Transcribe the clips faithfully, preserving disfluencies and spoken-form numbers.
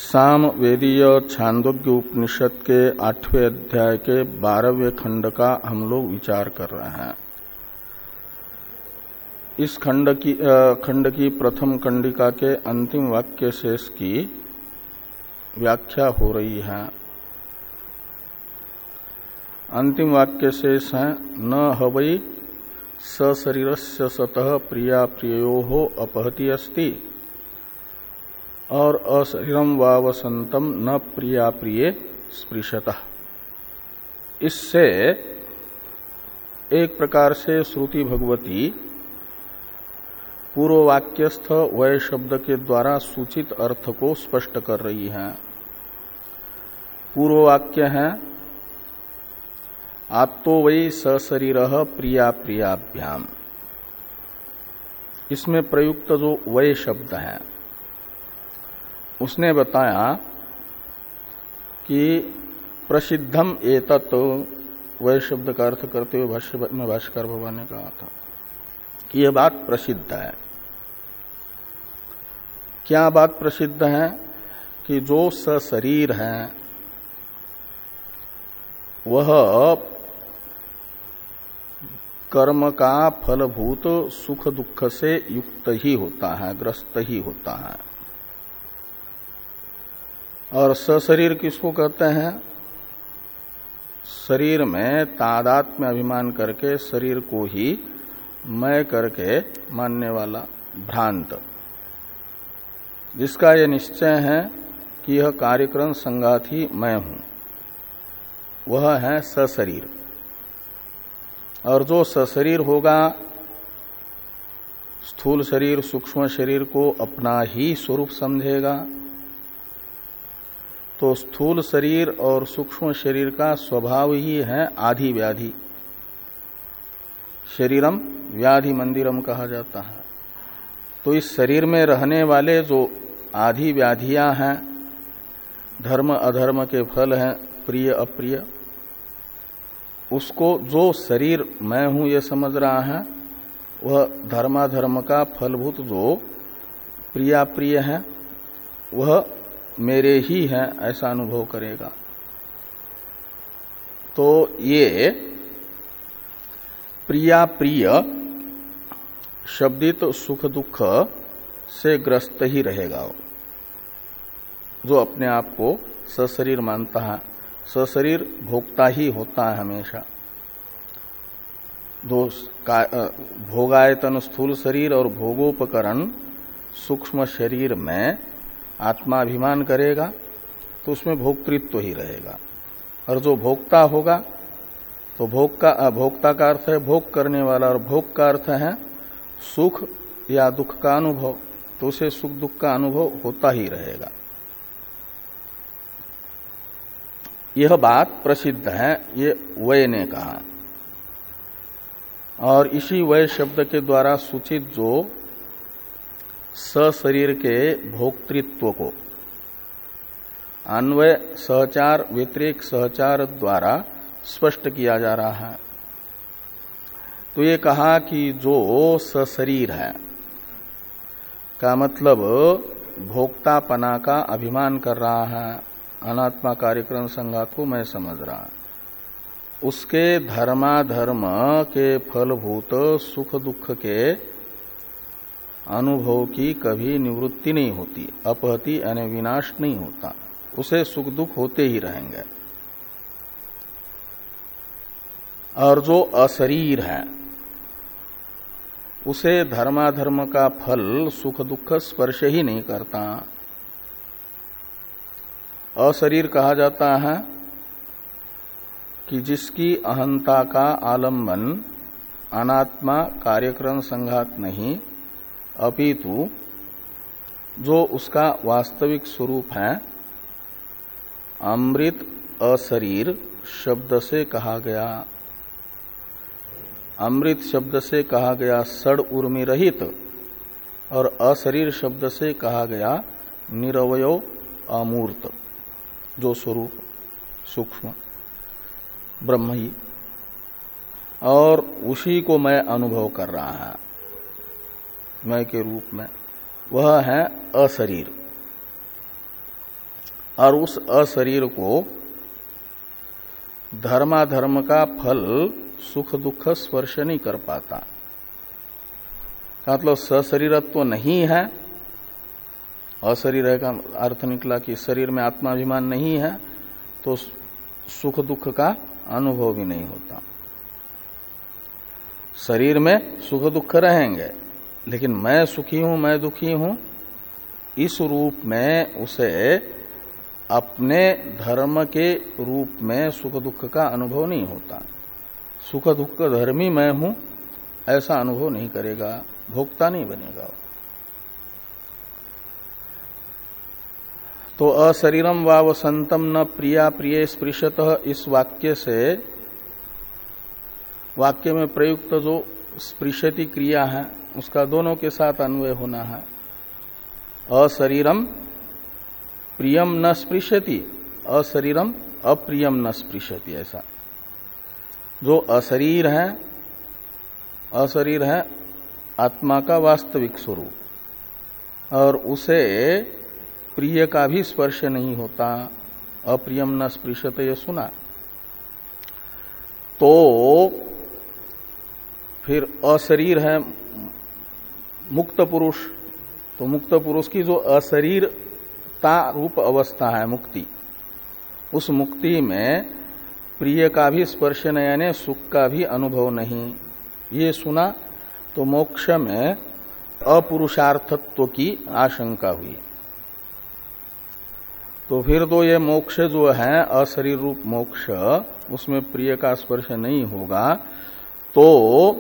साम वेदीय छांदोग्य उपनिषद के आठवें अध्याय के बारहवें खंड का हम लोग विचार कर रहे हैं। इस खंड की खंड की प्रथम कंडिका के अंतिम वाक्य शेष की व्याख्या हो रही है। अंतिम वाक्य शेष है न हवै सशरीरस्य सतः प्रिया प्रियो अपहति अस्ति और अशरीरम वा वसंतम न प्रिया प्रिय स्पृशतः। इससे एक प्रकार से श्रुति भगवती पूर्व वाक्यस्थ वय शब्द के द्वारा सूचित अर्थ को स्पष्ट कर रही है। पूर्व वाक्य है आत्तो वै सशरीरः प्रिया प्रियाभ्याम। इसमें प्रयुक्त जो वय शब्द है उसने बताया कि प्रसिद्धम एतत्, वह शब्द का अर्थ करते हुए भाष्य में भाष्यकार भगवान ने कहा था कि यह बात प्रसिद्ध है। क्या बात प्रसिद्ध है कि जो सशरीर है वह कर्म का फलभूत सुख दुख से युक्त ही होता है, ग्रस्त ही होता है। और सशरीर किसको कहते हैं? शरीर में तादात्म्य अभिमान करके शरीर को ही मैं करके मानने वाला भ्रांत, जिसका यह निश्चय है कि यह कार्यक्रम संगात ही मैं हूं, वह है सशरीर। और जो सशरीर होगा स्थूल शरीर सूक्ष्म शरीर को अपना ही स्वरूप समझेगा, तो स्थूल शरीर और सूक्ष्म शरीर का स्वभाव ही है आधि व्याधि। शरीरम व्याधि मंदिरम कहा जाता है। तो इस शरीर में रहने वाले जो आधि व्याधियां हैं, धर्म अधर्म के फल हैं, प्रिय अप्रिय, उसको जो शरीर मैं हूं ये समझ रहा है, वह धर्माधर्म का फलभूत जो प्रिया प्रिय है वह मेरे ही है ऐसा अनुभव करेगा। तो ये प्रिया प्रिय शब्दित सुख दुख से ग्रस्त ही रहेगा। जो अपने आप को सशरीर मानता है, सशरीर भोक्ता ही होता है हमेशा। दो भोगायतन स्थूल शरीर और भोगोपकरण सूक्ष्म शरीर में आत्माभिमान करेगा तो उसमें भोक्तृत्व तो ही रहेगा। और जो भोक्ता होगा तो भोग का भोक्ता का अर्थ है भोग करने वाला, और भोग का अर्थ है सुख या दुख का अनुभव, तो उसे सुख दुख का अनुभव होता ही रहेगा। यह बात प्रसिद्ध है, ये वय ने कहा। और इसी वय शब्द के द्वारा सूचित जो सशरीर के भोक्तृत्व को अन्वय सहचार व्यतिरेक सहचार द्वारा स्पष्ट किया जा रहा है। तो ये कहा कि जो सशरीर है का मतलब भोक्तापना का अभिमान कर रहा है, अनात्मा कार्यक्रम संगात को मैं समझ रहा है, उसके धर्माधर्म के फलभूत सुख दुख के अनुभव की कभी निवृत्ति नहीं होती, अपहति यानी विनाश नहीं होता, उसे सुख दुख होते ही रहेंगे। और जो अशरीर है उसे धर्माधर्म का फल सुख दुख स्पर्श ही नहीं करता। अशरीर कहा जाता है कि जिसकी अहंता का आलंबन अनात्मा कार्यक्रम संघात नहीं, अपितु जो उसका वास्तविक स्वरूप है अमृत अशरीर शब्द से कहा गया। अमृत शब्द से कहा गया षड उर्मी रहित, और अशरीर शब्द से कहा गया निरवयो अमूर्त, जो स्वरूप सूक्ष्म ब्रह्म ही, और उसी को मैं अनुभव कर रहा है मैं के रूप में, वह है अशरीर। और उस अशरीर को धर्माधर्म का फल सुख दुख स्पर्श नहीं कर पाता। मतलब सशरीरत्व तो नहीं है, अशरीर का अर्थ निकला कि शरीर में आत्माभिमान नहीं है, तो सुख दुख का अनुभव भी नहीं होता। शरीर में सुख दुख रहेंगे, लेकिन मैं सुखी हूं, मैं दुखी हूं, इस रूप में उसे अपने धर्म के रूप में सुख दुख का अनुभव नहीं होता। सुख दुख धर्मी मैं हूं ऐसा अनुभव नहीं करेगा, भोक्ता नहीं बनेगा। तो अशरीरम वा वसंतम न प्रिया प्रिय स्पृशतः, इस वाक्य से वाक्य में प्रयुक्त जो स्पृशति क्रिया है उसका दोनों के साथ अन्वय होना है। अशरीरम प्रियम न स्पृशति, अशरीरम अप्रियम न स्पृशति, ऐसा। जो अशरीर है, अशरीर है आत्मा का वास्तविक स्वरूप, और उसे प्रिय का भी स्पर्श नहीं होता। अप्रियम न स्पृशते, ये सुना। तो फिर अशरीर है मुक्त पुरुष, तो मुक्त पुरुष की जो अशरीरता रूप अवस्था है मुक्ति, उस मुक्ति में प्रिय का भी स्पर्श नहीं, यानी सुख का भी अनुभव नहीं, ये सुना। तो मोक्ष में अपुरुषार्थत्व की आशंका हुई। तो फिर तो ये मोक्ष जो है अशरीर रूप मोक्ष, उसमें प्रिय का स्पर्श नहीं होगा। तो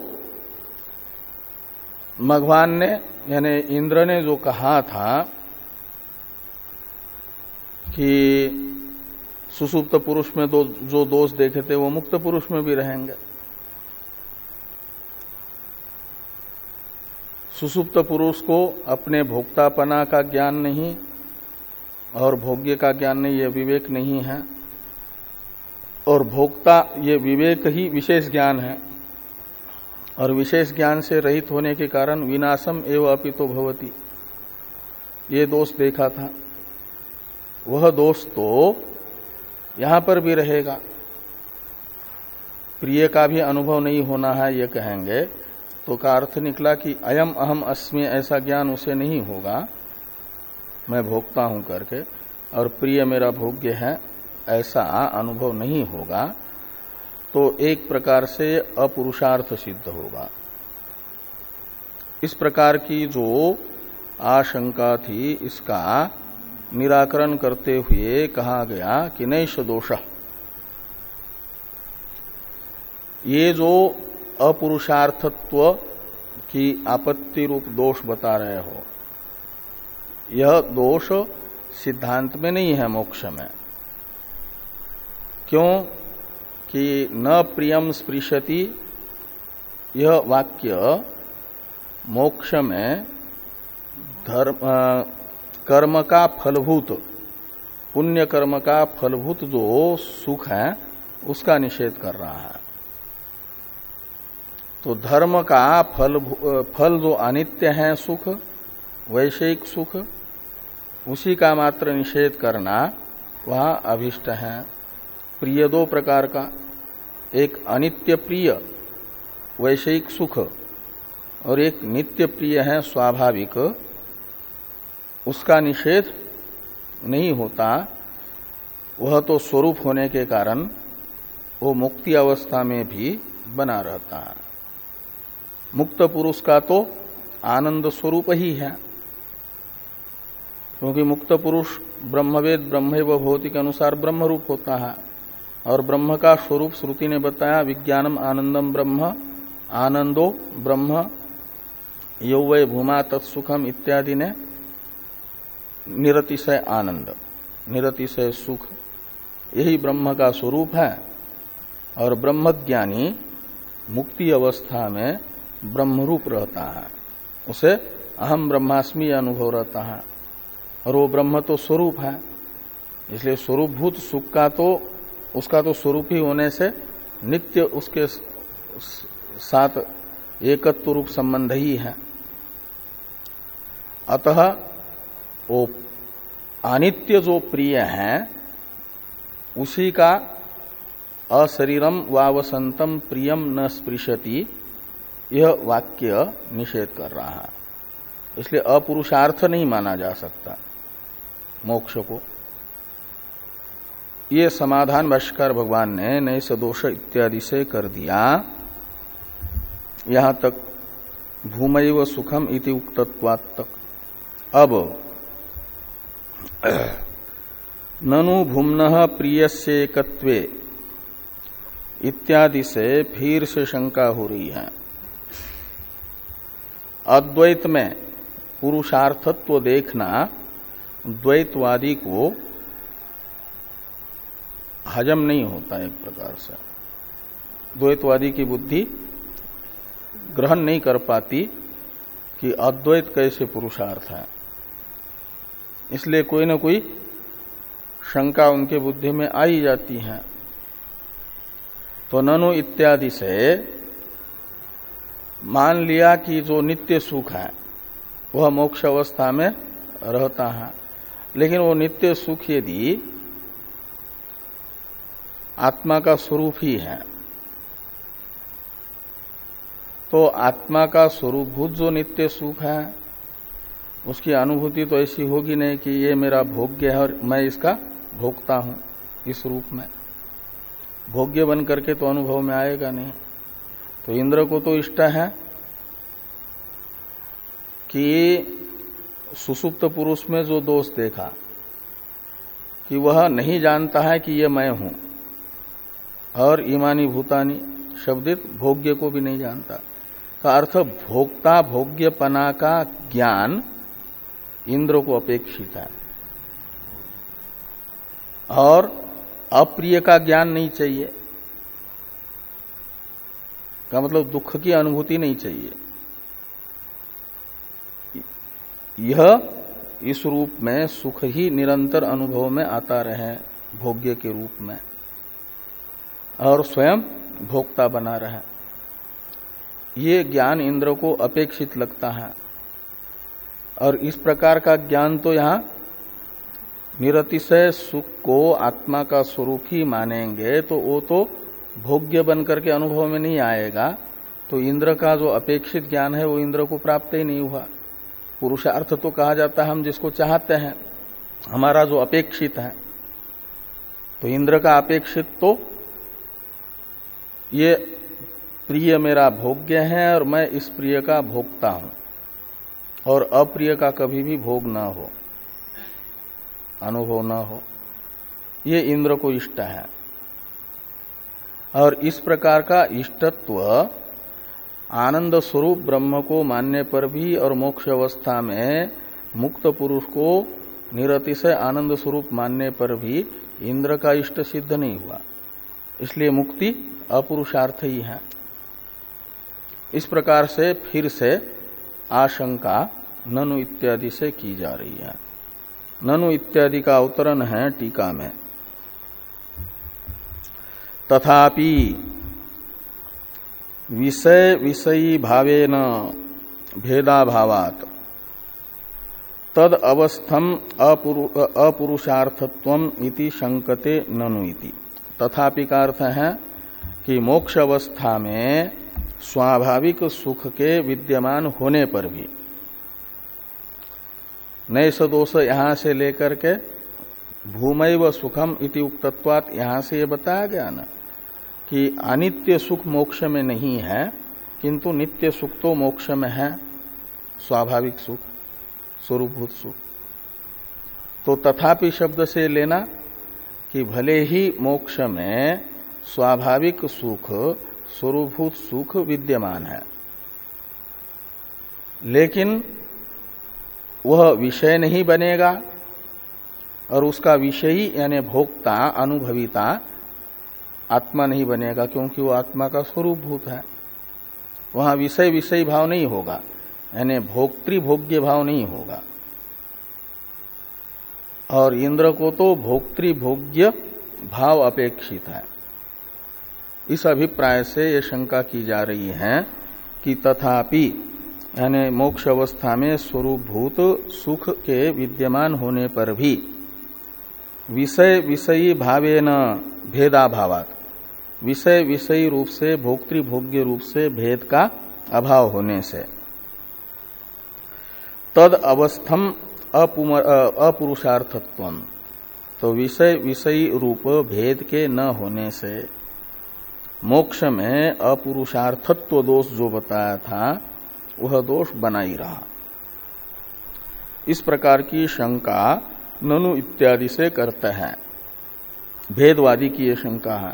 भगवान ने यानी इंद्र ने जो कहा था कि सुसुप्त पुरुष में दो जो दोष देखे थे वो मुक्त पुरुष में भी रहेंगे। सुसुप्त पुरुष को अपने भोक्तापना का ज्ञान नहीं और भोग्य का ज्ञान नहीं, ये विवेक नहीं है। और भोक्ता ये विवेक ही विशेष ज्ञान है, और विशेष ज्ञान से रहित होने के कारण विनाशम एवं अपितो भवति, ये दोष देखा था। वह दोष तो यहां पर भी रहेगा। प्रिय का भी अनुभव नहीं होना है ये कहेंगे तो का अर्थ निकला कि अयम अहम अस्मि ऐसा ज्ञान उसे नहीं होगा, मैं भोगता हूं करके, और प्रिय मेरा भोग्य है ऐसा अनुभव नहीं होगा। तो एक प्रकार से अपुरुषार्थ सिद्ध होगा। इस प्रकार की जो आशंका थी इसका निराकरण करते हुए कहा गया कि नैष दोष, ये जो अपुरुषार्थत्व की आपत्ति रूप दोष बता रहे हो, यह दोष सिद्धांत में नहीं है मोक्ष में। क्यों कि न प्रियम स्पृशति, यह वाक्य मोक्ष में धर्म कर्म का फलभूत, पुण्य कर्म का फलभूत जो सुख है उसका निषेध कर रहा है। तो धर्म का फल फल जो अनित्य है सुख, वैषयिक सुख, उसी का मात्र निषेध करना वह अभिष्ट है। प्रिय दो प्रकार का, एक अनित्य प्रिय वैषयिक सुख और एक नित्य प्रिय है स्वाभाविक, उसका निषेध नहीं होता। वह तो स्वरूप होने के कारण वो मुक्ति अवस्था में भी बना रहता है। मुक्त पुरुष का तो आनंद स्वरूप ही है, क्योंकि मुक्त पुरुष ब्रह्मवेद ब्रह्मैव भवति के अनुसार ब्रह्म रूप होता है। और ब्रह्म का स्वरूप श्रुति ने बताया, विज्ञानम आनंदम ब्रह्म, आनंदो ब्रह्म, यो वै भूमा तत्सुखम इत्यादि ने निरतिशय आनंद, निरतिशय सुख, यही ब्रह्म का स्वरूप है। और ब्रह्मज्ञानी मुक्ति अवस्था में ब्रह्मरूप रहता है, उसे अहम ब्रह्मास्मि अनुभव रहता है, और वो ब्रह्म तो स्वरूप है। इसलिए स्वरूपभूत सुख का तो उसका तो स्वरूप ही होने से नित्य उसके साथ एकत्व रूप संबंध ही है। अतः वो अनित्य जो प्रिय है उसी का अशरीरम वावसंतम प्रियम न स्पृशति, यह वाक्य निषेध कर रहा है। इसलिए अपुरुषार्थ नहीं माना जा सकता मोक्ष को। ये समाधान भाष्यकार भगवान ने नैष दोष इत्यादि से कर दिया। यहां तक भूमैव सुखम इति उक्तत्वात् तक। अब ननु भूम्नः प्रियस्येकत्वे इत्यादि से फिर से शंका हो रही है। अद्वैत में पुरुषार्थत्व देखना द्वैतवादी को हजम नहीं होता। एक प्रकार से द्वैतवादी की बुद्धि ग्रहण नहीं कर पाती कि अद्वैत कैसे पुरुषार्थ है। इसलिए कोई न कोई शंका उनके बुद्धि में आ ही जाती है। तो ननु इत्यादि से मान लिया कि जो नित्य सुख है वह मोक्ष अवस्था में रहता है, लेकिन वो नित्य सुख यदि आत्मा का स्वरूप ही है तो आत्मा का स्वरूपभूत जो नित्य सुख है उसकी अनुभूति तो ऐसी होगी नहीं कि ये मेरा भोग्य है और मैं इसका भोगता हूं। इस रूप में भोग्य बन करके तो अनुभव में आएगा नहीं। तो इंद्र को तो इष्ट है कि सुसुप्त पुरुष में जो दोष देखा कि वह नहीं जानता है कि ये मैं हूं, और ईमानी भूतानी शब्दित भोग्य को भी नहीं जानता। का अर्थ भोक्ता भोग्यपना का ज्ञान इंद्र को अपेक्षित है, और अप्रिय का ज्ञान नहीं चाहिए। का मतलब दुख की अनुभूति नहीं चाहिए। यह इस रूप में सुख ही निरंतर अनुभव में आता रहे भोग्य के रूप में, और स्वयं भोक्ता बना रहे। ये ज्ञान इंद्र को अपेक्षित लगता है, और इस प्रकार का ज्ञान तो यहां निरतिशय सुख को आत्मा का स्वरूप ही मानेंगे तो वो तो भोग्य बन करके अनुभव में नहीं आएगा। तो इंद्र का जो अपेक्षित ज्ञान है वो इंद्र को प्राप्त ही नहीं हुआ। पुरुषार्थ तो कहा जाता है हम जिसको चाहते हैं, हमारा जो अपेक्षित है। तो इंद्र का अपेक्षित तो ये प्रिय मेरा भोग्य है और मैं इस प्रिय का भोगता हूं, और अप्रिय का कभी भी भोग ना हो, अनुभव न हो, ये इंद्र को इष्ट है। और इस प्रकार का इष्टत्व आनंद स्वरूप ब्रह्म को मानने पर भी और मोक्ष अवस्था में मुक्त पुरुष को निरतिशय आनंद स्वरूप मानने पर भी इंद्र का इष्ट सिद्ध नहीं हुआ। इसलिए मुक्ति अपुरुषार्थ ही है। इस प्रकार से फिर से आशंका ननु इत्यादि से की जा रही है। ननु इत्यादि का अवतरण है टीका में। तथापि विषय विषयी भावेन भेदाभावात् तद अवस्थम अपुरु, अपुरुषार्थत्वम इति शंकते ननु इति। तथापि का अर्थ है कि मोक्ष अवस्था में स्वाभाविक सुख के विद्यमान होने पर भी नैष दोष यहां से लेकर के भूमैव सुखम इति उक्तत्वात् यहां से ये बताया गया ना कि अनित्य सुख मोक्ष में नहीं है, किंतु नित्य सुख तो मोक्ष में है, स्वाभाविक सुख, स्वरूपभूत सुख। तो तथापि शब्द से लेना कि भले ही मोक्ष में स्वाभाविक सुख, स्वरूपभूत सुख विद्यमान है, लेकिन वह विषय नहीं बनेगा, और उसका विषयी यानी भोक्ता, अनुभविता आत्मा नहीं बनेगा, क्योंकि वो आत्मा का स्वरूपभूत है। वहां विषय विषय भाव नहीं होगा, यानी भोक्तृभोग्य भाव नहीं होगा। और इंद्र को तो भोक्तृभोग्य भाव अपेक्षित है। इस अभिप्राय से ये शंका की जा रही है कि तथापि यानी मोक्ष अवस्था में स्वरूपभूत सुख के विद्यमान होने पर भी विषय विषयी भावेन भेदाभावात, विषय विषयी रूप से भोक्तृभोग्य रूप से भेद का अभाव होने से तद अवस्थम अपुरुषार्थत्वम, तो विषय विषयी रूप भेद के न होने से मोक्ष में अपुरुषार्थत्व दोष जो बताया था वह दोष बना ही रहा। इस प्रकार की शंका ननु इत्यादि से करते हैं। भेदवादी की यह शंका है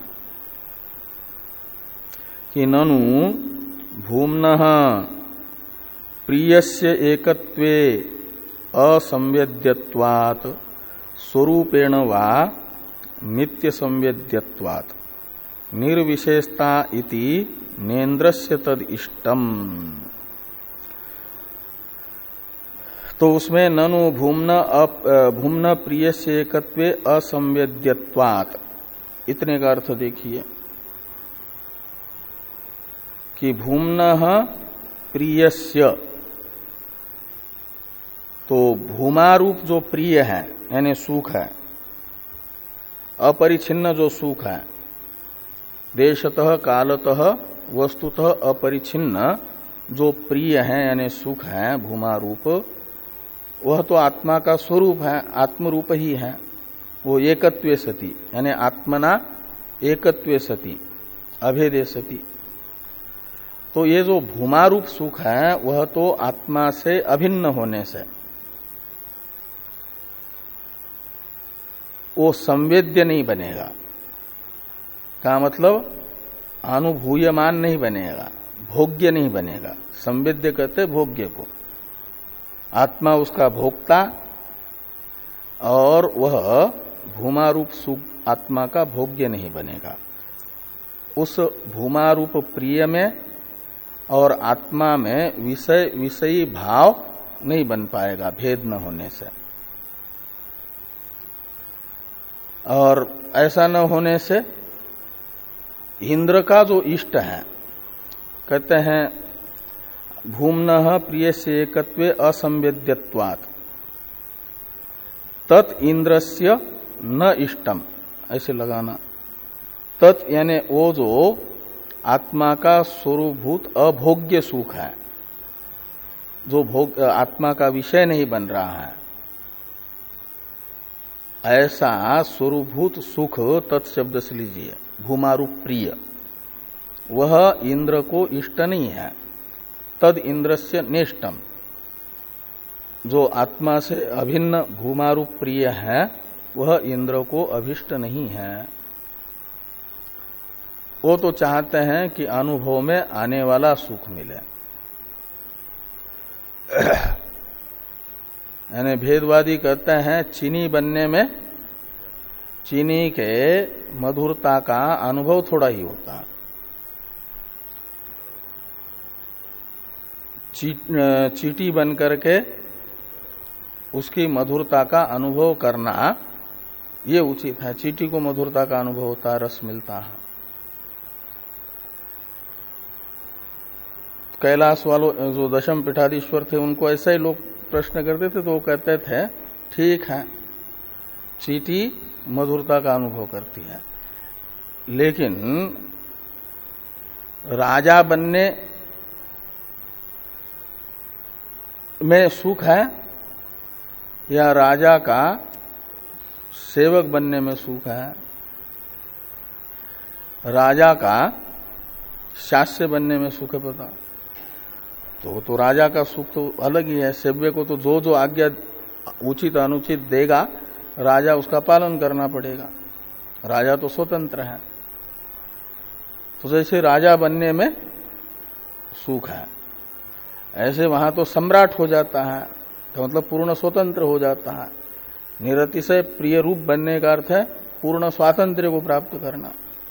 कि ननु भूम्नः प्रियस्य एकत्वे असंवेद्यत्वात् स्वरूपेण वा नित्य संवेद्यत्वात् निर्विशेषता इति नेन्द्रस्य तद इष्टम। तो उसमें ननु भूम्न भूम्न प्रियस्य एकत्वे असंवेद्यत्वात्, इतने का अर्थ देखिए कि भूम्नः प्रियस्य, तो भूमारूप जो प्रिय है यानी सुख है, अपरिछिन्न जो सुख है, देशतः कालतः वस्तुतः अपरिछिन्न जो प्रिय है यानी सुख है भूमारूप, वह तो आत्मा का स्वरूप है, आत्मरूप ही है। वो एकत्वे सति यानी आत्मना एकत्वे सति अभेदे सति। तो ये जो भूमारूप सुख है वह तो आत्मा से अभिन्न होने से वो संवेद्य नहीं बनेगा, का मतलब अनुभूयमान नहीं बनेगा, भोग्य नहीं बनेगा। संवेद्य कहते भोग्य को, आत्मा उसका भोक्ता और वह भूमारूप सुख आत्मा का भोग्य नहीं बनेगा। उस भूमारूप प्रिय में और आत्मा में विषय विषयी भाव नहीं बन पाएगा भेद न होने से। और ऐसा न होने से इंद्र का जो इष्ट है, कहते हैं भूम्नः प्रियस्य एकत्वे असंवेद्यत्वात् तत् इंद्रस्य न इष्टम, ऐसे लगाना। तत् यानी वो जो आत्मा का स्वरूपभूत अभोग्य सुख है, जो भोग आत्मा का विषय नहीं बन रहा है, ऐसा स्वरूपभूत सुख तत्शब्द से लीजिए भूमारूप प्रिय, वह इंद्र को इष्ट नहीं है। तद इंद्रस्य नेष्टम, जो आत्मा से अभिन्न भूमारूप प्रिय है वह इंद्र को अभिष्ट नहीं है। वो तो चाहते हैं कि अनुभव में आने वाला सुख मिले। यानी भेदवादी कहते हैं चीनी बनने में चीनी के मधुरता का अनुभव थोड़ा ही होता है, ची, चीटी बन करके उसकी मधुरता का अनुभव करना ये उचित है। चीटी को मधुरता का अनुभव होता है, रस मिलता है। कैलाश वालों जो दशम पीठाधीश्वर थे उनको ऐसा ही लोग प्रश्न करते थे, तो वो कहते थे ठीक है चीटी मधुरता का अनुभव करती है, लेकिन राजा बनने में सुख है या राजा का सेवक बनने में सुख है? राजा का शास्य बनने में सुख है, पता तो तो राजा का सुख तो अलग ही है। सेव्य को तो जो जो आज्ञा उचित अनुचित देगा राजा उसका पालन करना पड़ेगा, राजा तो स्वतंत्र है। तो जैसे राजा बनने में सुख है, ऐसे वहां तो सम्राट हो जाता है, तो मतलब पूर्ण स्वतंत्र हो जाता है। निरतिशय प्रिय रूप बनने का अर्थ है पूर्ण स्वातंत्र्य को प्राप्त करना।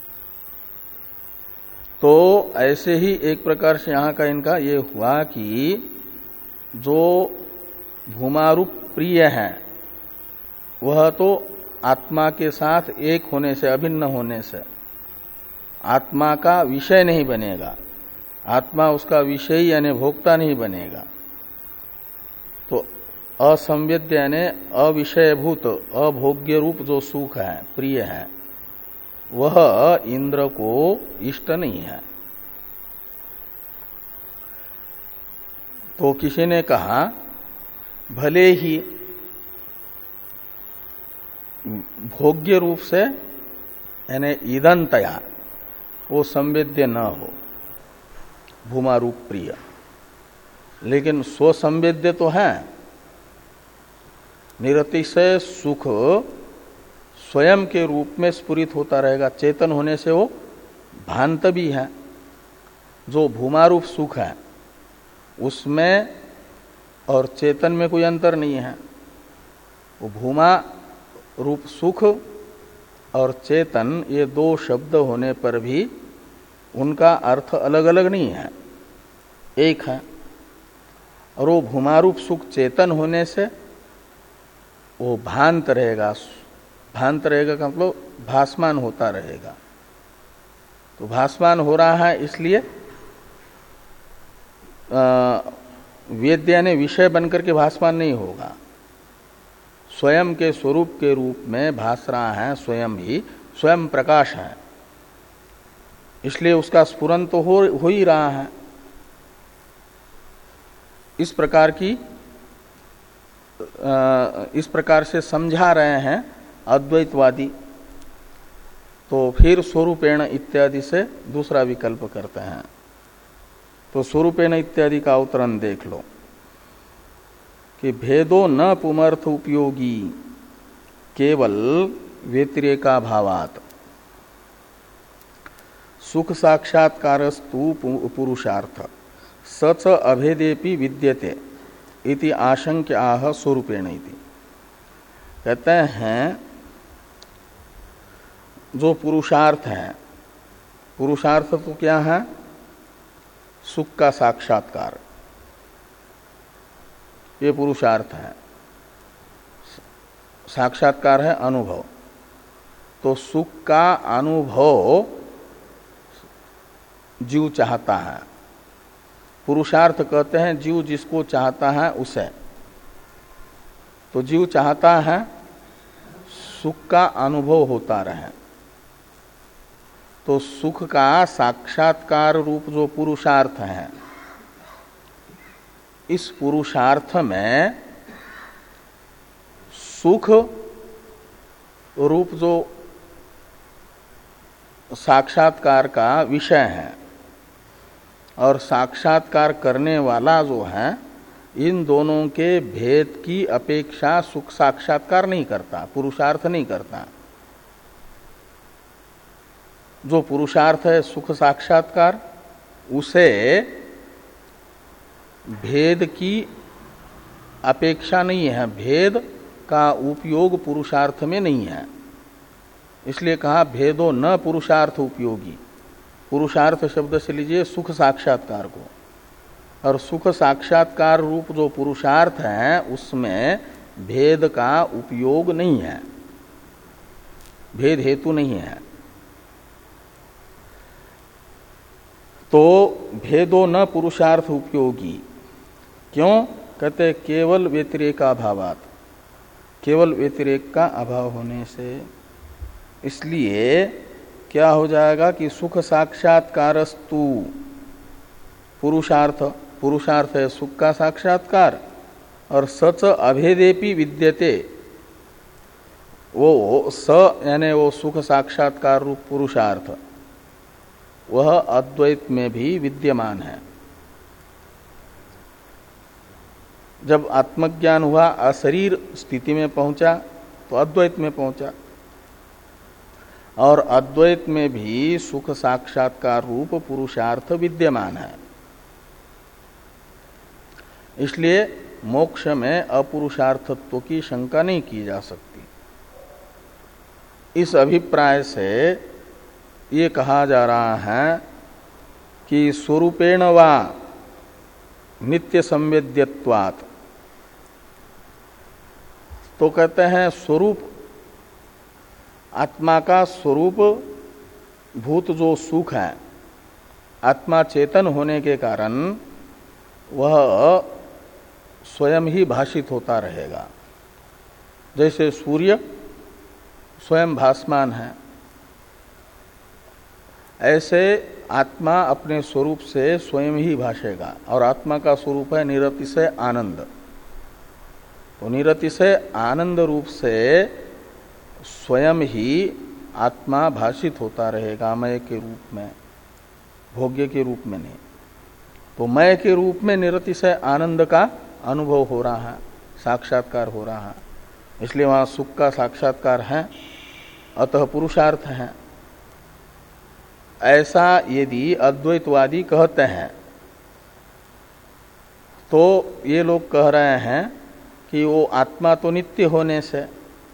तो ऐसे ही एक प्रकार से यहां का इनका ये हुआ कि जो भूमारूप प्रिय है वह तो आत्मा के साथ एक होने से, अभिन्न होने से आत्मा का विषय नहीं बनेगा, आत्मा उसका विषय यानी भोक्ता नहीं बनेगा। तो असंवेद्य यानी अविषयभूत अभोग्य रूप जो सुख है, प्रिय है, वह इंद्र को इष्ट नहीं है। तो किसी ने कहा भले ही भोग्य रूप से यानी ईदंतया वो संवेद्य न हो, भूमारूप प्रिय, लेकिन स्वसंवेद्य तो है। निरतिशय सुख स्वयं के रूप में स्फुरित होता रहेगा, चेतन होने से वो भांत भी है। जो भूमारूप सुख है उसमें और चेतन में कोई अंतर नहीं है। वो भूमा रूप सुख और चेतन ये दो शब्द होने पर भी उनका अर्थ अलग अलग नहीं है, एक है। और वो भूमारूप सुख चेतन होने से वो भांत रहेगा। भांत रहेगा का मतलब भासमान होता रहेगा। तो भासमान हो रहा है इसलिए वेद्य ने विषय बनकर के भासमान नहीं होगा, स्वयं के स्वरूप के रूप में भास रहा है, स्वयं ही स्वयं प्रकाश है, इसलिए उसका स्फुरन तो हो, हो ही रहा है। इस प्रकार की इस प्रकार से समझा रहे हैं अद्वैतवादी। तो फिर स्वरूपेण इत्यादि से दूसरा विकल्प करते हैं। तो स्वरूपेण इत्यादि का अवतरण देख लो कि भेदो न पुमर्थ उपयोगी केवल व्यतिरेका भावात सुख साक्षात्कारस्तु पुरुषार्थ सच अभेदेपि विद्यते इति आशंक्य आह स्वरूपेण इति। कहते हैं जो पुरुषार्थ है, पुरुषार्थ तो क्या है? सुख का साक्षात्कार, ये पुरुषार्थ है। साक्षात्कार है अनुभव। तो सुख का अनुभव जीव चाहता है। पुरुषार्थ कहते हैं जीव जिसको चाहता है उसे। तो जीव चाहता है सुख का अनुभव होता रहे। तो सुख का साक्षात्कार रूप जो पुरुषार्थ है, इस पुरुषार्थ में सुख रूप जो साक्षात्कार का विषय है और साक्षात्कार करने वाला जो है, इन दोनों के भेद की अपेक्षा सुख साक्षात्कार नहीं करता, पुरुषार्थ नहीं करता। जो पुरुषार्थ है सुख साक्षात्कार, उसे भेद की अपेक्षा नहीं है, भेद का उपयोग पुरुषार्थ में नहीं है। इसलिए कहा भेदो न पुरुषार्थ उपयोगी। पुरुषार्थ शब्द से लीजिए सुख साक्षात्कार को, और सुख साक्षात्कार रूप जो पुरुषार्थ है उसमें भेद का उपयोग नहीं है, भेद हेतु नहीं है। तो भेदो न पुरुषार्थ उपयोगी, क्यों? कहते केवल व्यतिरेकाभावात, केवल व्यतिरेक का अभाव होने से। इसलिए क्या हो जाएगा कि सुख साक्षात्कारस्तु पुरुषार्थ, पुरुषार्थ है सुख का साक्षात्कार, और सच अभेदेपि विद्यते, वो स यानी वो सुख साक्षात्कार रूप पुरुषार्थ वह अद्वैत में भी विद्यमान है। जब आत्मज्ञान हुआ, अशरीर स्थिति में पहुंचा, तो अद्वैत में पहुंचा, और अद्वैत में भी सुख साक्षात्कार रूप पुरुषार्थ विद्यमान है। इसलिए मोक्ष में अपुरुषार्थत्व की शंका नहीं की जा सकती। इस अभिप्राय से ये कहा जा रहा है कि स्वरूपेण वा नित्य संवेद्यत्वात्, तो कहते हैं स्वरूप, आत्मा का स्वरूप भूत जो सुख है आत्मा चेतन होने के कारण वह स्वयं ही भाषित होता रहेगा। जैसे सूर्य स्वयं भासमान है, ऐसे आत्मा अपने स्वरूप से स्वयं ही भाषेगा। और आत्मा का स्वरूप है निरतिशय आनंद। तो निरतिशय आनंद रूप से स्वयं ही आत्मा भाषित होता रहेगा, मय के रूप में, भोग्य के रूप में नहीं। तो मय के रूप में निरतिशय आनंद का अनुभव हो रहा है, साक्षात्कार हो रहा है, इसलिए वहां सुख का साक्षात्कार है, अतः पुरुषार्थ है। ऐसा यदि अद्वैतवादी कहते हैं तो ये लोग कह रहे हैं कि वो आत्मा तो नित्य होने से,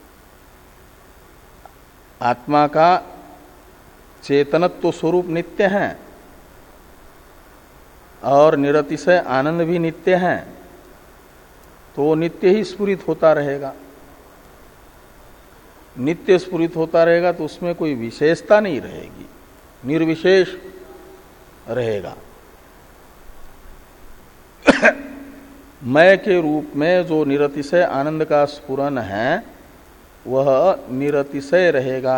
आत्मा का चेतनत्व स्वरूप नित्य है और निरतिशय आनंद भी नित्य है, तो वो नित्य ही स्फुरित होता रहेगा। नित्य स्फुरित होता रहेगा तो उसमें कोई विशेषता नहीं रहेगी, निर्विशेष रहेगा। मय के रूप में जो निरतिशय आनंद का स्फुरन है वह निरतिशय रहेगा,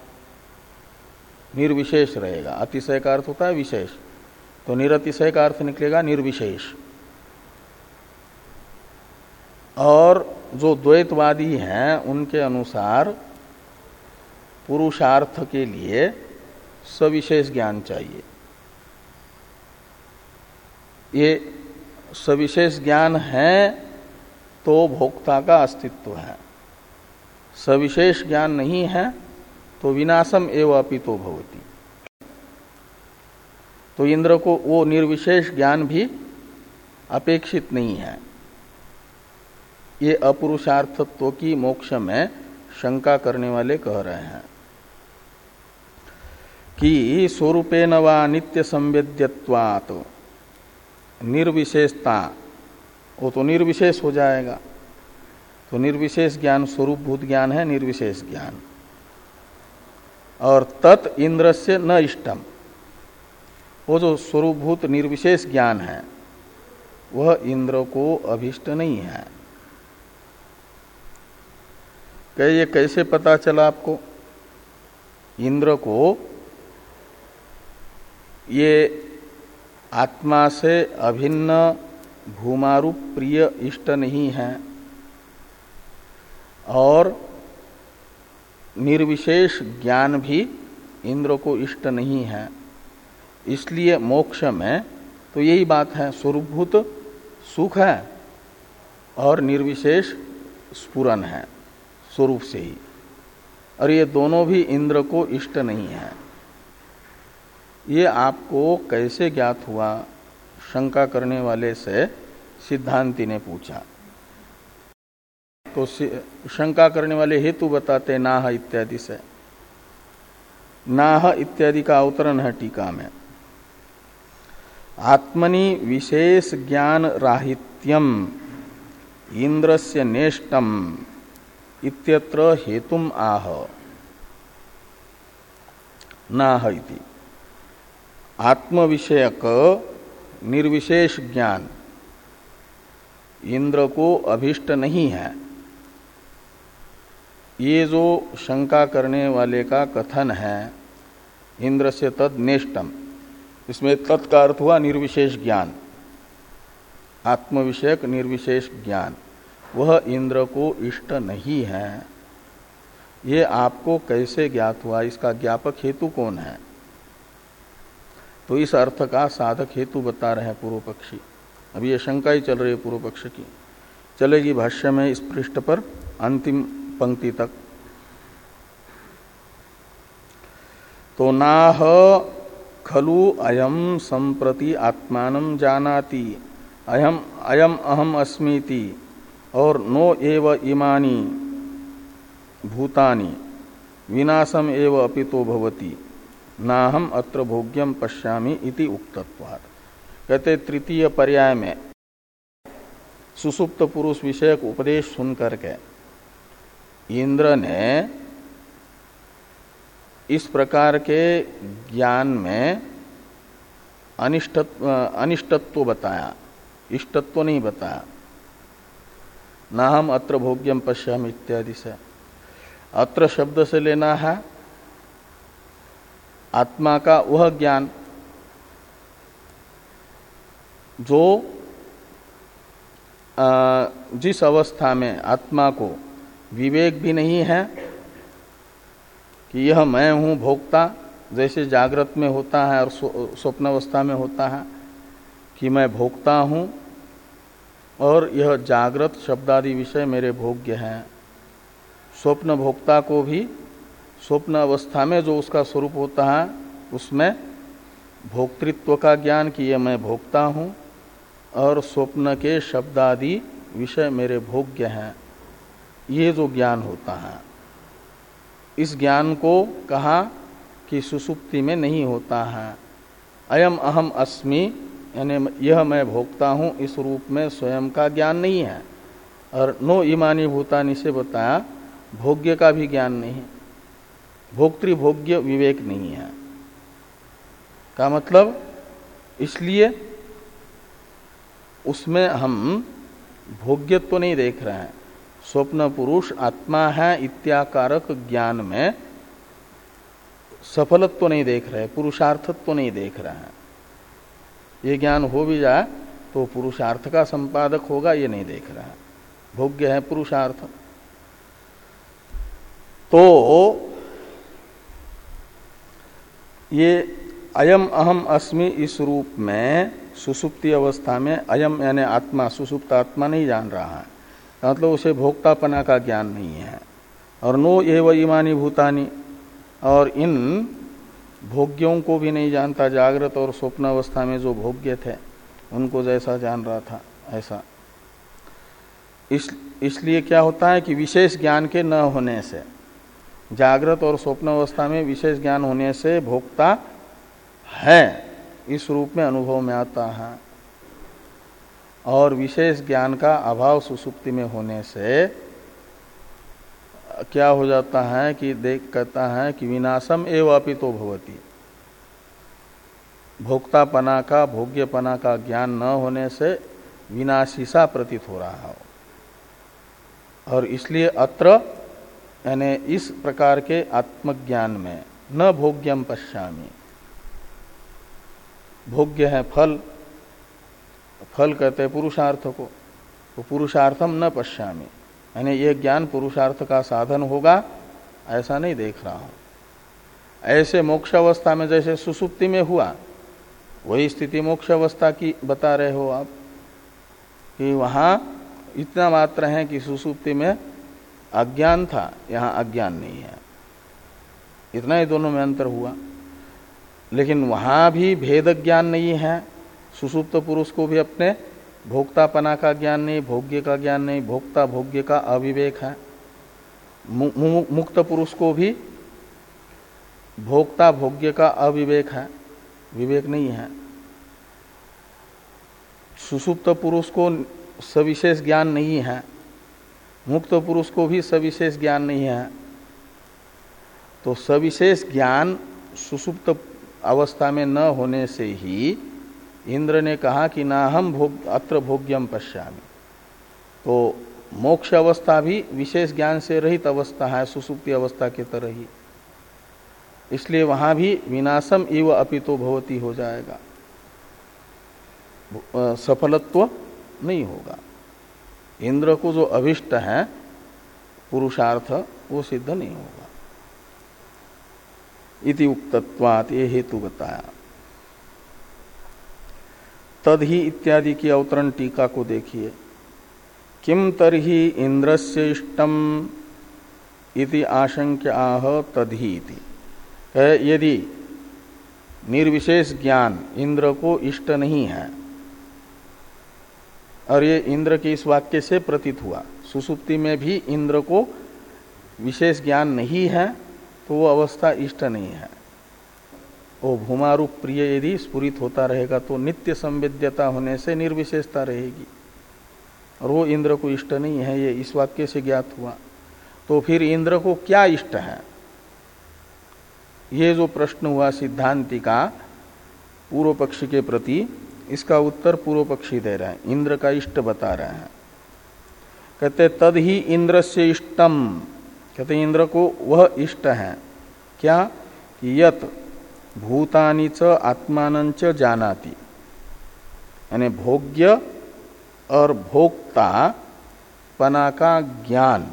निर्विशेष रहेगा। अतिशय का अर्थ होता है विशेष, तो निरतिशय का अर्थ निकलेगा निर्विशेष। और जो द्वैतवादी हैं उनके अनुसार पुरुषार्थ के लिए सविशेष ज्ञान चाहिए। ये सविशेष ज्ञान है तो भोक्ता का अस्तित्व है, सविशेष ज्ञान नहीं है तो विनाशम एवं अपितो भवति। तो इंद्र को वो निर्विशेष ज्ञान भी अपेक्षित नहीं है। ये अपुरुषार्थत्व की मोक्ष में शंका करने वाले कह रहे हैं कि स्वरूपेण वा नित्य संवेद्यत्वात् निर्विशेषता, वो तो निर्विशेष हो जाएगा। तो निर्विशेष ज्ञान स्वरूपभूत ज्ञान है, निर्विशेष ज्ञान। और तत् इंद्रस्य न इष्टम, वो जो स्वरूपभूत निर्विशेष ज्ञान है वह इंद्र को अभिष्ट नहीं है। क्या ये कैसे पता चला आपको? इंद्र को ये आत्मा से अभिन्न भूमारूप प्रिय इष्ट नहीं है और निर्विशेष ज्ञान भी इंद्र को इष्ट नहीं है। इसलिए मोक्ष में तो यही बात है, स्वरूपभूत सुख है और निर्विशेष स्फुरन है स्वरूप से ही, और ये दोनों भी इंद्र को इष्ट नहीं है। ये आपको कैसे ज्ञात हुआ? शंका करने वाले से सिद्धांति ने पूछा। तो शंका करने वाले हेतु बताते नाह इत्यादि से। नाह इत्यादि का अवतरण है टीका में। आत्मनि विशेष ज्ञान राहित्यम इंद्रस्य नेष्टम इत्यत्र हेतुम आह नाह इति। आत्म विषयक निर्विशेष ज्ञान इंद्र को अभिष्ट नहीं है, ये जो शंका करने वाले का कथन है इंद्र से तद नेष्टम, इसमें तत् का अर्थ हुआ निर्विशेष ज्ञान, आत्म विषयक निर्विशेष ज्ञान, वह इंद्र को इष्ट नहीं है। ये आपको कैसे ज्ञात हुआ? इसका ज्ञापक हेतु कौन है? तो इस अर्थ का साधक हेतु बता रहे हैं पूर्व पक्षी। अभी ये शंका ही चल रही है पूर्व पक्ष की, चलेगी भाष्य में इस पृष्ठ पर अंतिम पंक्ति तक। तो नाह खलु अयम संप्रति आत्मानं जानाति, अयम अयम अहम अस्मीति, और नो एव इमानि भूतानि विनाशम एव अपितो भवति, नाहम अत्र भोग्यम पश्यामि इति उक्तत्वात्। कहते तृतीय पर्याय में सुसुप्त पुरुष विषयक उपदेश सुन करके इंद्र ने इस प्रकार के ज्ञान में अनिष्टत्व अनिष्टत्व बताया, इष्टत्व नहीं बताया। ना हम अत्र भोग्यम पश्यामि इत्यादि से अत्र शब्द से लेना है आत्मा का वह ज्ञान जो जिस अवस्था में आत्मा को विवेक भी नहीं है कि यह मैं हूं भोक्ता, जैसे जागृत में होता है और स्वप्न अवस्था में होता है कि मैं भोक्ता हूं और यह जागृत शब्दादि विषय मेरे भोग्य हैं। स्वप्न भोक्ता को भी स्वप्न अवस्था में जो उसका स्वरूप होता है उसमें भोक्तृत्व का ज्ञान कि यह मैं भोक्ता हूं और स्वप्न के शब्दादि विषय मेरे भोग्य हैं, ये जो ज्ञान होता है इस ज्ञान को कहा कि सुसुप्ति में नहीं होता है। अयम अहम अस्मि यानी यह मैं भोक्ता हूं इस रूप में स्वयं का ज्ञान नहीं है। और नो इमानी भूतानि से बताया भोग्य का भी ज्ञान नहीं, भोक्तृभोग्य विवेक नहीं है का मतलब, इसलिए उसमें हम भोग्यत्व तो नहीं देख रहे हैं। स्वप्न पुरुष आत्मा है इत्याकारक ज्ञान में सफलत्व तो नहीं देख रहे, पुरुषार्थत्व तो नहीं देख रहे हैं। ये ज्ञान हो भी जाए तो पुरुषार्थ का संपादक होगा ये नहीं देख रहा है, भोग्य है पुरुषार्थ। तो ये अयम अहम अस्मि इस रूप में सुसुप्ति अवस्था में अयम यानी आत्मा सुसुप्त आत्मा नहीं जान रहा है, मतलब उसे भोक्तापना का ज्ञान नहीं है। और नो एव इमानी भूतानि, और इन भोग्यों को भी नहीं जानता, जागृत और स्वप्न अवस्था में जो भोग्य थे उनको जैसा जान रहा था ऐसा। इस इसलिए क्या होता है कि विशेष ज्ञान के न होने से, जागृत और स्वप्न अवस्था में विशेष ज्ञान होने से भोक्ता है इस रूप में अनुभव में आता है, और विशेष ज्ञान का अभाव सुसुप्ति में होने से क्या हो जाता है कि देख कहता है कि विनाशम एव अपितो भवति, भोक्तापना का भोग्यपना का ज्ञान न होने से विनाशी सा प्रतीत हो रहा हो। और इसलिए अत्र यानी इस प्रकार के आत्मज्ञान में न भोग्यम पश्यामि, भोग्य है फल, फल कहते हैं पुरुषार्थ को, तो पुरुषार्थम न पश्यामि यानी यह ज्ञान पुरुषार्थ का साधन होगा ऐसा नहीं देख रहा हूं। ऐसे मोक्ष अवस्था में जैसे सुसुप्ति में हुआ वही स्थिति मोक्ष अवस्था की बता रहे हो आप, कि वहां इतना मात्र है कि सुसुप्ति में अज्ञान था, यहां अज्ञान नहीं है, इतना ही दोनों में अंतर हुआ। लेकिन वहां भी भेद ज्ञान नहीं है, सुसुप्त पुरुष को भी अपने भोक्तापना का ज्ञान नहीं, भोग्य का ज्ञान नहीं, भोक्ता भोग्य का अविवेक है। मुक्त पुरुष को भी भोक्ता भोग्य का अविवेक है, विवेक नहीं है। सुसुप्त पुरुष को सविशेष ज्ञान नहीं है, मुक्त पुरुष को भी सविशेष ज्ञान नहीं है। तो सविशेष ज्ञान सुसुप्त अवस्था में न होने से ही इंद्र ने कहा कि ना हम भोग अत्र भोग्यम पश्यामि। तो मोक्ष अवस्था भी विशेष ज्ञान से रहित अवस्था है, सुसुप्ति अवस्था की तरह ही, इसलिए वहां भी विनाशम इव अपितो भवति हो जाएगा, सफलत्व नहीं होगा। इंद्र को जो अभिष्ट है पुरुषार्थ वो सिद्ध नहीं होगा। इति उक्तत्वात्, ये हेतु बताया। तद ही इत्यादि की अवतरण टीका को देखिए। किम तरहि इंद्रस्य इष्टम इति आशंक्य आह तदहि इति, यदि निर्विशेष ज्ञान इंद्र को इष्ट नहीं है, और ये इंद्र के इस वाक्य से प्रतीत हुआ, सुसुप्ति में भी इंद्र को विशेष ज्ञान नहीं है तो वो अवस्था इष्ट नहीं है। वो भूमारूप प्रिय यदि स्फुरित होता रहेगा तो नित्य संवेद्यता होने से निर्विशेषता रहेगी, और वो इंद्र को इष्ट नहीं है, ये इस वाक्य से ज्ञात हुआ। तो फिर इंद्र को क्या इष्ट है, ये जो प्रश्न हुआ सिद्धांति का, पूर्व पक्षी के प्रति इसका उत्तर पूर्व पक्षी दे रहे हैं, इंद्र का इष्ट बता रहे हैं। कहते तद ही इंद्र से इष्टम, कहते इंद्र को वह इष्ट है क्या कि यत भूतानि च आत्मानं च जानाति, यानी भोग्य और भोक्ता पना का ज्ञान,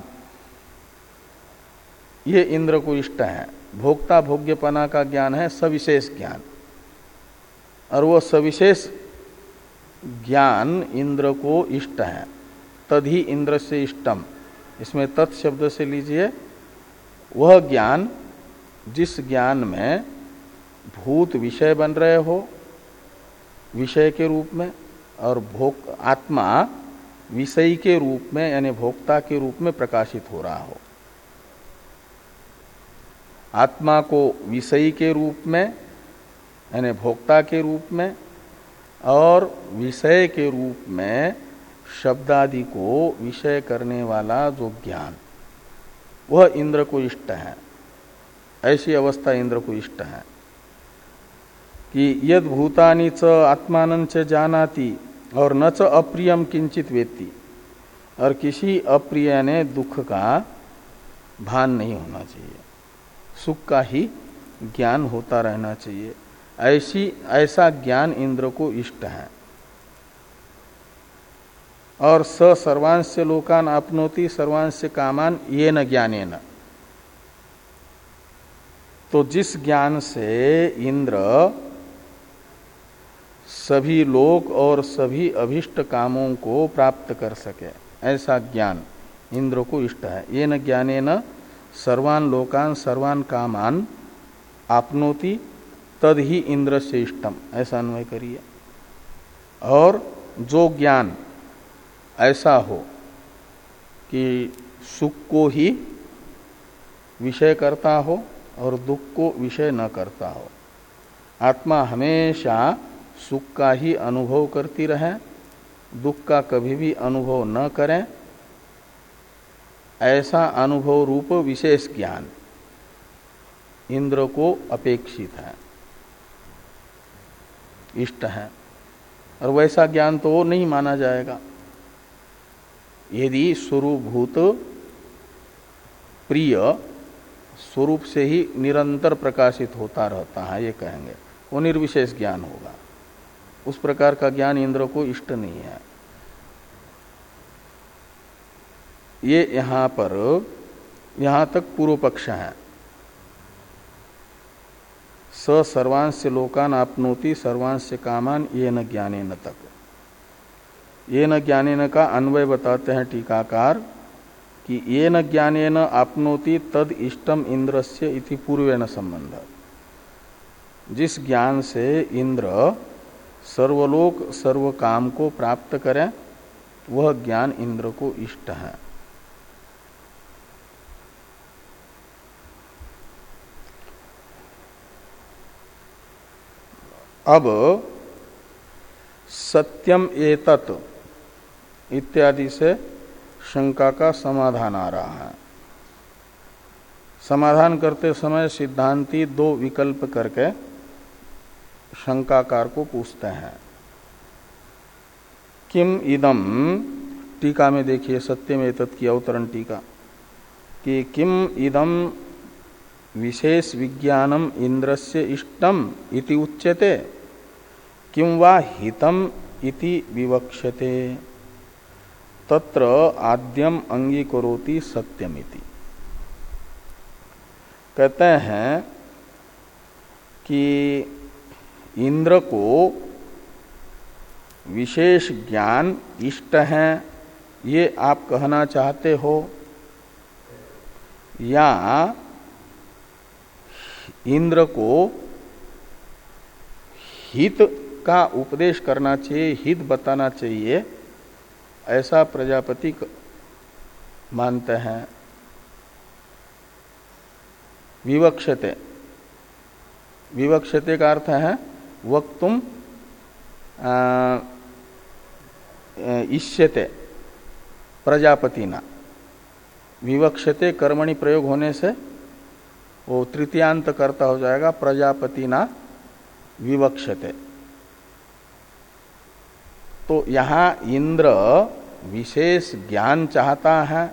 ये इंद्र को इष्ट है। भोक्ता भोग्यपना का ज्ञान है सविशेष ज्ञान, और वो सविशेष ज्ञान इंद्र को इष्ट है। तदहि इंद्र से इष्टम, इसमें तत् शब्द से लीजिए वह ज्ञान जिस ज्ञान में भूत विषय बन रहे हो विषय के रूप में, और भोग आत्मा विषयी के रूप में यानी भोक्ता के रूप में प्रकाशित हो रहा हो। आत्मा को विषयी के रूप में यानी भोक्ता के रूप में, और विषय के रूप में शब्दादि को विषय करने वाला जो ज्ञान, वह इंद्र को इष्ट है। ऐसी अवस्था इंद्र को इष्ट है कि यद भूतानि च आत्मानं च जानाति और न च अप्रियम किंचित वेत्ति, और किसी अप्रिय ने दुख का भान नहीं होना चाहिए, सुख का ही ज्ञान होता रहना चाहिए। ऐसी ऐसा ज्ञान इंद्र को इष्ट है। और स सर्वांश लोकान आपनोति सर्वांश कामान ये न ज्ञानेन, तो जिस ज्ञान से इंद्र सभी लोक और सभी अभिष्ट कामों को प्राप्त कर सके, ऐसा ज्ञान इंद्र को इष्ट है। ये न ज्ञानेन सर्वान लोकान सर्वान कामान आपनोति तद ही इंद्र से इष्टम, ऐसा अन्वय करिए। और जो ज्ञान ऐसा हो कि सुख को ही विषय करता हो और दुख को विषय न करता हो, आत्मा हमेशा सुख का ही अनुभव करती रहे, दुख का कभी भी अनुभव न करें, ऐसा अनुभव रूप विशेष ज्ञान इंद्र को अपेक्षित है, इष्ट है। और वैसा ज्ञान तो वो नहीं माना जाएगा यदि स्वरूपभूत प्रिय स्वरूप से ही निरंतर प्रकाशित होता रहता है, ये कहेंगे वो निर्विशेष ज्ञान होगा। उस प्रकार का ज्ञान इंद्र को इष्ट नहीं है। ये यहां पर यहां तक पूर्व पक्ष है। स सर्वांश लोकान आपनोति सर्वांश कामान ये न ज्ञानेन तक, ये न ज्ञानेन का अन्वय बताते हैं टीकाकार कि ये न ज्ञानेन आपनोति तद इष्टम इंद्रस्य इति पूर्वेण संबंध। जिस ज्ञान से इंद्र सर्वलोक सर्व काम को प्राप्त करें वह ज्ञान इंद्र को इष्ट है। अब सत्यम एतत् इत्यादि से शंका का समाधान आ रहा है। समाधान करते समय सिद्धांती दो विकल्प करके शंकाकार को पूछते हैं। किम इदम, टीका में देखिए सत्यम एतत् की अवतरण टीका, कि किम इदम विशेष विज्ञानम इंद्रस्य इष्टम इति उच्यते किं वा हितम इति विवक्ष्यते तत्र आद्यम अंगीकरोति सत्यमिति। कहते हैं कि इंद्र को विशेष ज्ञान इष्ट है, ये आप कहना चाहते हो, या इंद्र को हित का उपदेश करना चाहिए, हित बताना चाहिए, ऐसा प्रजापति मानते हैं। विवक्षते, विवक्षते का अर्थ है वक्तुम इष्यते प्रजापतिना। विवक्षते कर्मणि प्रयोग होने से वो तृतीयांत कर्ता हो जाएगा, प्रजापतिना विवक्षते। तो यहां इंद्र विशेष ज्ञान चाहता है,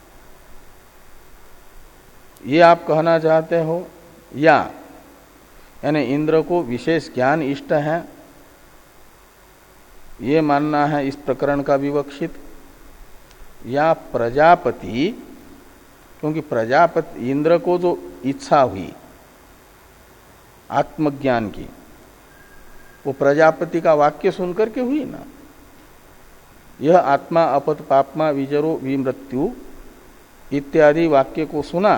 ये आप कहना चाहते हो, या यानी इंद्र को विशेष ज्ञान इष्ट है, ये मानना है इस प्रकरण का विवक्षित, या प्रजापति, क्योंकि प्रजापति इंद्र को जो इच्छा हुई आत्मज्ञान की, वो प्रजापति का वाक्य सुनकर के हुई ना। यह आत्मा अपत पापमा विजरो विमृत्यु इत्यादि वाक्य को सुना,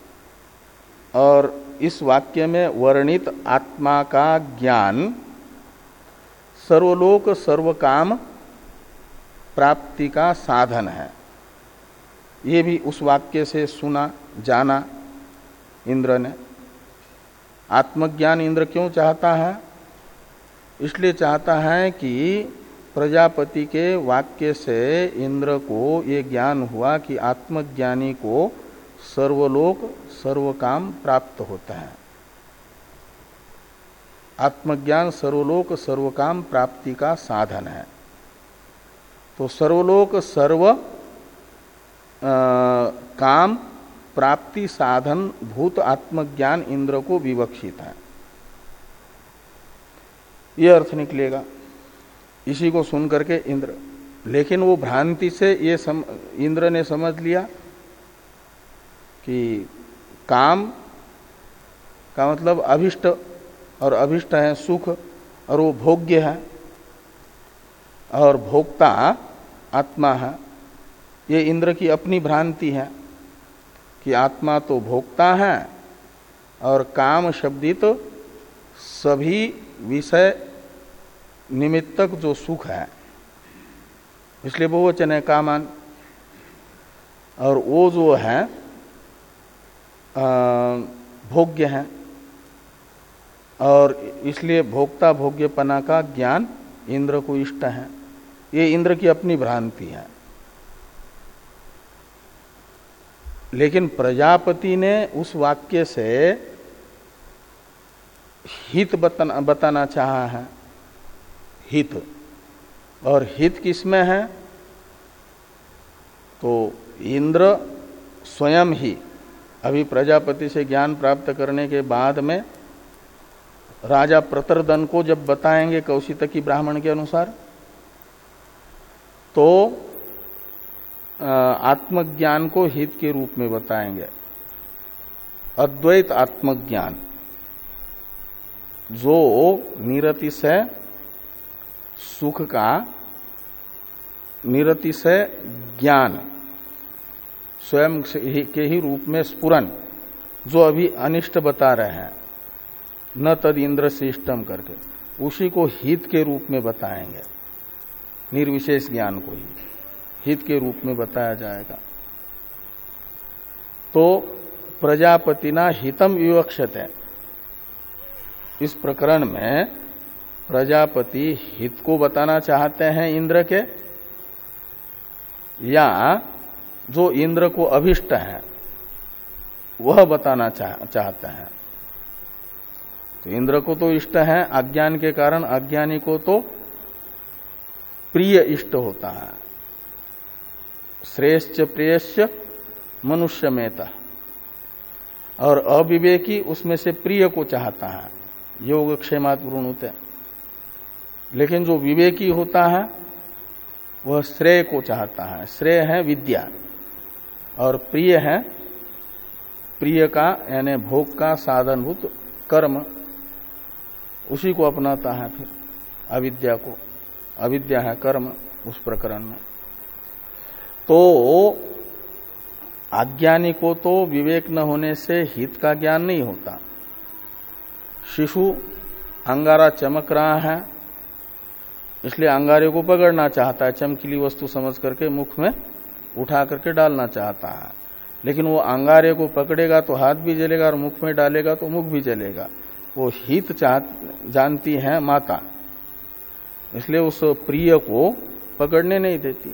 और इस वाक्य में वर्णित आत्मा का ज्ञान सर्वलोक सर्वकाम प्राप्ति का साधन है, ये भी उस वाक्य से सुना जाना इंद्र ने। आत्मज्ञान इंद्र क्यों चाहता है? इसलिए चाहता है कि प्रजापति के वाक्य से इंद्र को ये ज्ञान हुआ कि आत्मज्ञानी को सर्वलोक सर्वकाम प्राप्त होता है। आत्मज्ञान सर्वलोक सर्वकाम प्राप्ति का साधन है। तो सर्वलोक सर्व आ, काम प्राप्ति साधन भूत आत्मज्ञान इंद्र को विवक्षित है, यह अर्थ निकलेगा। इसी को सुन करके इंद्र, लेकिन वो भ्रांति से ये सम, इंद्र ने समझ लिया कि काम का मतलब अभिष्ट, और अभिष्ट है सुख, और वो भोग्य है, और भोक्ता आत्मा है। ये इंद्र की अपनी भ्रांति है कि आत्मा तो भोक्ता है और काम शब्दित तो सभी विषय निमित्तक जो सुख है, इसलिए बहुवचन है कामान, और वो जो है भोग्य है, और इसलिए भोक्ता भोग्यपना का ज्ञान इंद्र को इष्ट है। ये इंद्र की अपनी भ्रांति है। लेकिन प्रजापति ने उस वाक्य से हित बताना, बताना चाहा है, हित। और हित किसमें है? तो इंद्र स्वयं ही अभी प्रजापति से ज्ञान प्राप्त करने के बाद में राजा प्रतरदन को जब बताएंगे कौशितकी ब्राह्मण के अनुसार, तो आत्मज्ञान को हित के रूप में बताएंगे। अद्वैत आत्मज्ञान जो निरतिशय सुख का निरतिशय ज्ञान स्वयं के ही रूप में स्फुरन, जो अभी अनिष्ट बता रहे हैं, न तद इंद्र श्रेष्ठम करके, उसी को हित के रूप में बताएंगे। निर्विशेष ज्ञान को ही हित के रूप में बताया जाएगा। तो प्रजापतिना हितम विवक्षते, इस प्रकरण में प्रजापति हित को बताना चाहते हैं इंद्र के, या जो इंद्र को अभिष्ट है वह बताना चाह, चाहते हैं। तो इंद्र को तो इष्ट है, अज्ञान के कारण अज्ञानी को तो प्रिय इष्ट होता है। श्रेष्ठ प्रियश्च मनुष्य मेता, और अविवेकी उसमें से प्रिय को चाहता है, योगक्षेमात् वृणुते। लेकिन जो विवेकी होता है वह श्रेय को चाहता है। श्रेय है विद्या, और प्रिय है प्रिय का यानी भोग का साधनभूत कर्म, उसी को अपनाता है। फिर अविद्या को, अविद्या है कर्म उस प्रकरण में। तो अज्ञानी को तो विवेक न होने से हित का ज्ञान नहीं होता। शिशु अंगारा चमक रहा है, इसलिए अंगारे को पकड़ना चाहता है, चमकीली वस्तु समझ करके मुख में उठा करके डालना चाहता है। लेकिन वो अंगारे को पकड़ेगा तो हाथ भी जलेगा, और मुख में डालेगा तो मुख भी जलेगा। वो हित चाह जानती है माता, इसलिए उस प्रिय को पकड़ने नहीं देती।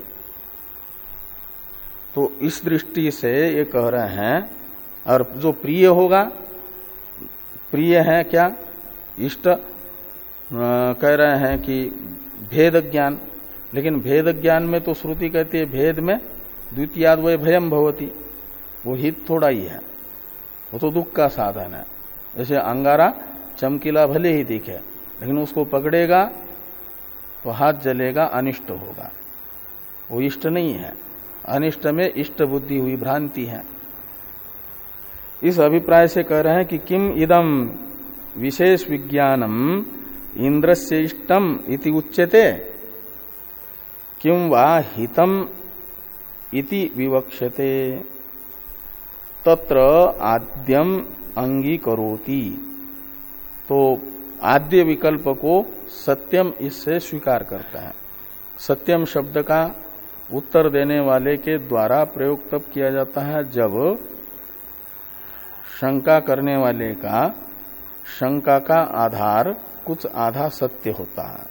तो इस दृष्टि से ये कह रहे हैं, और जो प्रिय होगा, प्रिय है क्या? इष्ट, कह रहे हैं कि भेद ज्ञान, लेकिन भेद ज्ञान में तो श्रुति कहती है भेद में द्वितीयाद वै भयम भवती, वो हित थोड़ा ही है, वो तो दुख का साधन है। जैसे अंगारा चमकीला भले ही दिखे, लेकिन उसको पकड़ेगा तो हाथ जलेगा, अनिष्ट होगा, वो इष्ट नहीं है। अनिष्ट में इष्ट बुद्धि हुई भ्रांति है। इस अभिप्राय से कह रहे हैं कि किम इदम विशेष विज्ञानम इंद्रस्य इष्टम इति उच्यते किम वा हितम इति विवक्ष्यते तत्र आद्यम अंगीकरोति। तो आद्य विकल्प को सत्यम इससे स्वीकार करता है। सत्यम शब्द का उत्तर देने वाले के द्वारा प्रयोग तब किया जाता है जब शंका करने वाले का शंका का आधार कुछ आधा सत्य होता है।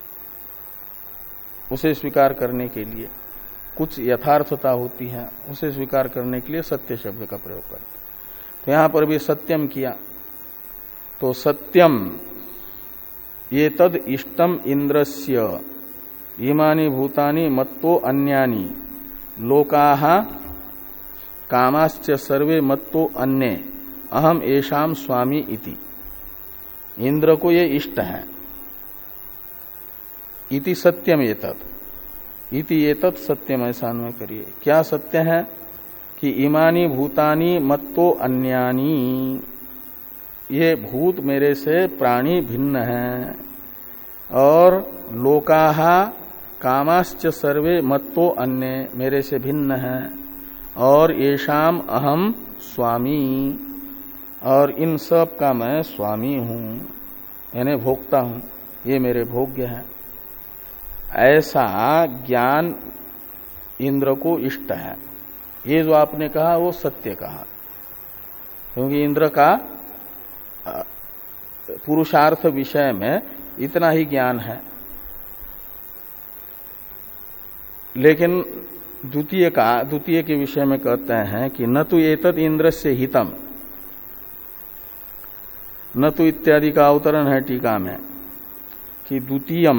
उसे स्वीकार करने के लिए कुछ यथार्थता होती है, उसे स्वीकार करने के लिए सत्य शब्द का प्रयोग करते हैं। तो यहां पर भी सत्यम किया, तो सत्यम ये तद इष्टम इंद्रस्य इमानि भूतानि मत्तो अन्यानि लोकाः कामाश्च सर्वे मत्तो अन्ये अहम एषाम स्वामी इति। इंद्र को ये इष्ट है। इति सत्यम एतत्, इति एतत् सत्यम, ऐसा अन्वय करिए। क्या सत्य है कि इमानि भूतानि मत्तो अन्यानि, ये भूत मेरे से प्राणी भिन्न हैं, और लोकाः कामाश्च सर्वे मत्तो अन्य मेरे से भिन्न हैं, और येषाम अहम स्वामी, और इन सब का मैं स्वामी हूं, यानी भोक्ता हूं, ये मेरे भोग्य हैं। ऐसा ज्ञान इंद्र को इष्ट है। ये जो आपने कहा वो सत्य कहा, क्योंकि इंद्र का पुरुषार्थ विषय में इतना ही ज्ञान है। लेकिन द्वितीय का द्वितीय के विषय में कहते हैं कि न तो एतद इंद्रस्य हितम, न तो इत्यादि का अवतरण है टीका में कि द्वितीयम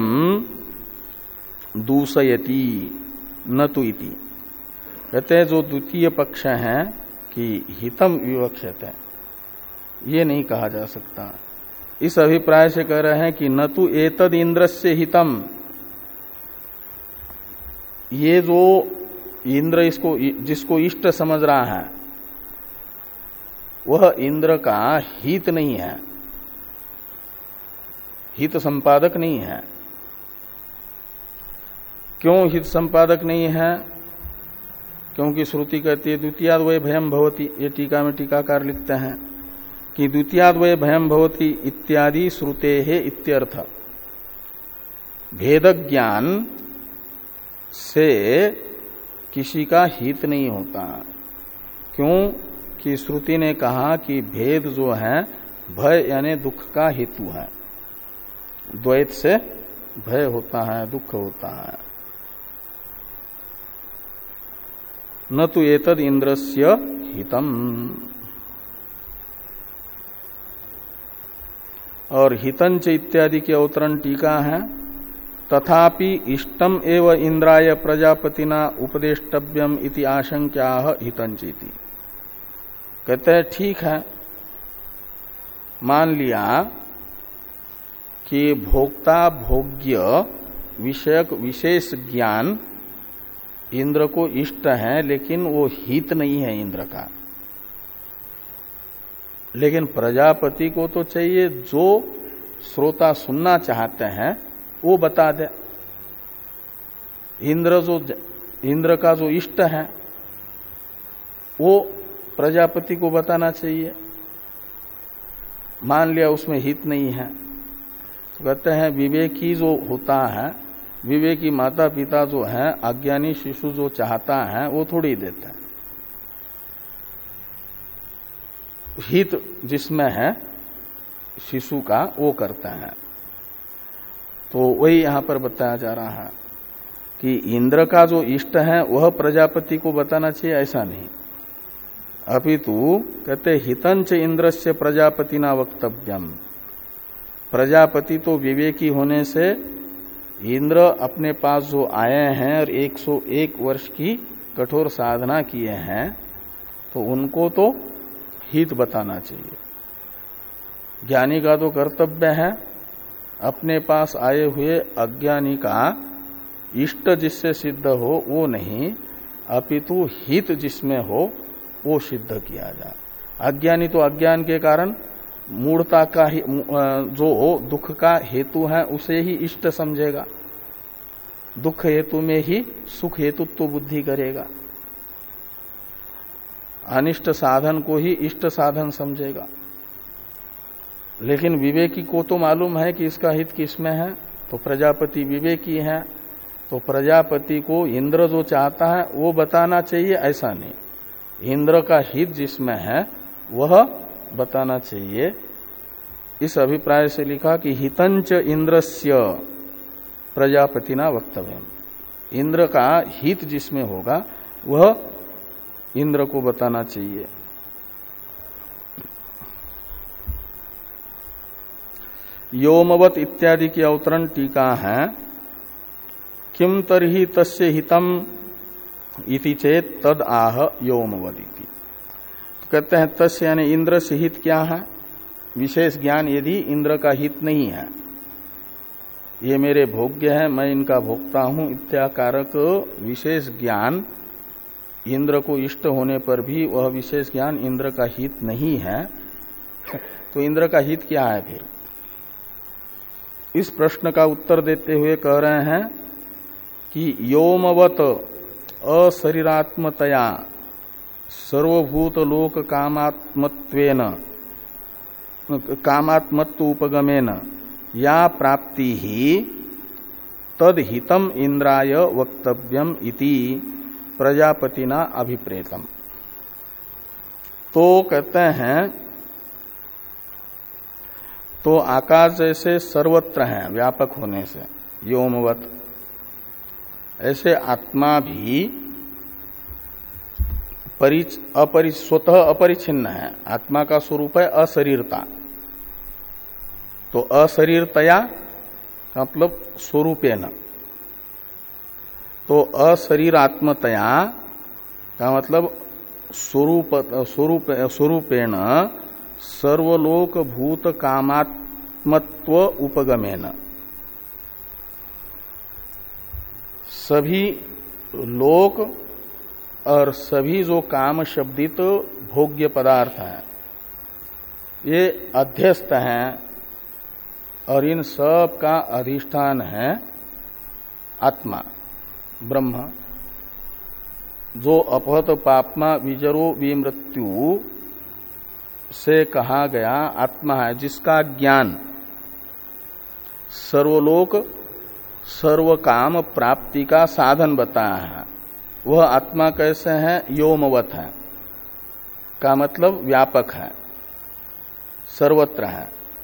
दूषयति न तो इति। कहते हैं जो द्वितीय पक्ष है कि हितम विवक्षते, ये नहीं कहा जा सकता। इस अभिप्राय से कह रहे हैं कि न तो एतद इंद्रस्य हितम, ये जो इंद्र इसको जिसको इष्ट समझ रहा है वह इंद्र का हित नहीं है, हित संपादक नहीं है। क्यों हित संपादक नहीं है? क्योंकि श्रुति कहती है द्वितीयाद वै भयम भवति। ये टीका में टीकाकार लिखते हैं कि द्वितीयाद वै भयम भवति इत्यादि श्रुते है इत्यर्थ। भेद ज्ञान से किसी का हित नहीं होता। क्यों कि श्रुति ने कहा कि भेद जो है भय यानी दुख का हेतु है। द्वैत से भय होता है, दुख होता है। न तो एतद इंद्रस्य हितम। और हितंच इत्यादि के अवतरण टीका है। तथापि इष्टम एव इंद्राय प्रजापतिना उपदेष्टव्यम इति आशंक्याः हितंचिति। कहते हैं ठीक है, मान लिया कि भोक्ता भोग्य विषयक विशेष ज्ञान इंद्र को इष्ट है, लेकिन वो हित नहीं है इंद्र का। लेकिन प्रजापति को तो चाहिए जो श्रोता सुनना चाहते हैं वो बता दे। इंद्र जो इंद्र का जो इष्ट है वो प्रजापति को बताना चाहिए। मान लिया उसमें हित नहीं है तो कहते हैं विवेकी जो होता है, विवेकी माता पिता जो है, अज्ञानी शिशु जो चाहता है वो थोड़ी देता है। हित जिसमें है शिशु का वो करता है। तो वही यहां पर बताया जा रहा है कि इंद्र का जो इष्ट है वह प्रजापति को बताना चाहिए, ऐसा नहीं। अपितु कहते हितंच इंद्रस्य प्रजापतिना वक्तव्यम, प्रजापति तो विवेकी होने से इंद्र अपने पास जो आए हैं और एक सौ एक वर्ष की कठोर साधना किए हैं तो उनको तो हित बताना चाहिए। ज्ञानी का तो कर्तव्य है अपने पास आए हुए अज्ञानी का इष्ट जिससे सिद्ध हो वो नहीं, अपितु हित जिसमें हो वो सिद्ध किया जाए। अज्ञानी तो अज्ञान के कारण मूढ़ता का ही जो दुख का हेतु है उसे ही इष्ट समझेगा, दुख हेतु में ही सुख हेतुत्व तो बुद्धि करेगा, अनिष्ट साधन को ही इष्ट साधन समझेगा। लेकिन विवेकी को तो मालूम है कि इसका हित किसमें है, तो प्रजापति विवेकी है, तो प्रजापति को इंद्र जो चाहता है वो बताना चाहिए, ऐसा नहीं। इंद्र का हित जिसमें है वह बताना चाहिए। इस अभिप्राय से लिखा कि हितंच इंद्रस्य प्रजापतिना वक्तव्यम, इंद्र का हित जिसमें होगा वह इंद्र को बताना चाहिए। योमवत इत्यादि की अवतरण टीका है। किम तरहि तस्य हितम इति चेत तद आह योमवदिति। तो कहते हैं तस्य यानी इंद्र से हित क्या है, विशेष ज्ञान यदि इंद्र का हित नहीं है, ये मेरे भोग्य है मैं इनका भोगता हूं इत्याकारक विशेष ज्ञान इंद्र को इष्ट होने पर भी वह विशेष ज्ञान इंद्र का हित नहीं है, तो इंद्र का हित क्या है फिर? इस प्रश्न का उत्तर देते हुए कह रहे हैं कि योमवत अशरीरात्मतया सर्वभूत लोक कामात्मत्वेन कामात्मत्व उपगमेन या प्राप्ति ही तद हितम इंद्राय वक्तव्यम इति प्रजापतिना अभिप्रेतम। तो कहते हैं तो आकाश जैसे सर्वत्र है व्यापक होने से योमवत, ऐसे आत्मा भी अपरि स्वतः अपरिच्छिन्न है। आत्मा का स्वरूप है अशरीरता, तो अशरीरतया का मतलब स्वरूपेण, तो अशरीरात्मतया का मतलब स्वरूप स्वरूप स्वरूपेण सर्वलोक भूत कामात्मत्व उपगमेन, सभी लोक और सभी जो काम शब्दित भोग्य पदार्थ हैं ये अध्यस्त हैं और इन सब का अधिष्ठान है आत्मा ब्रह्म, जो अपहत पापमा विजरो विमृत्यु से कहा गया आत्मा है, जिसका ज्ञान सर्वलोक सर्व काम प्राप्ति का साधन बताया है। वह आत्मा कैसे है? योमवत है, का मतलब व्यापक है, सर्वत्र है।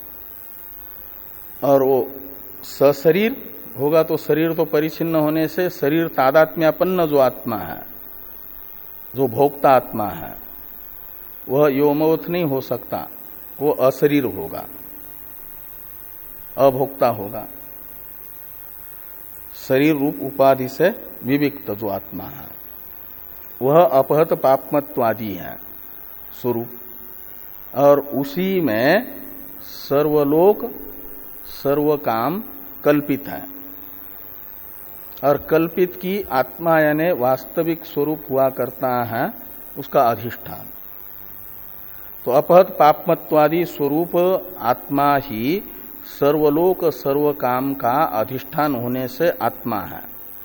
और वो सशरीर होगा तो शरीर तो परिचिन्न होने से शरीर तादात्म्यापन्न जो आत्मा है, जो भोक्ता आत्मा है, वह योमवत नहीं हो सकता, वो अशरीर होगा, अभोक्ता होगा। शरीर रूप उपाधि से विविक्त जो आत्मा है वह अपहत पापमत्वादि है स्वरूप, और उसी में सर्वलोक सर्वकाम कल्पित है। और कल्पित की आत्मा यानी वास्तविक स्वरूप हुआ करता है उसका अधिष्ठान। तो अपहत पापमत्वादि स्वरूप आत्मा ही सर्वलोक सर्वकाम का अधिष्ठान होने से आत्मा है।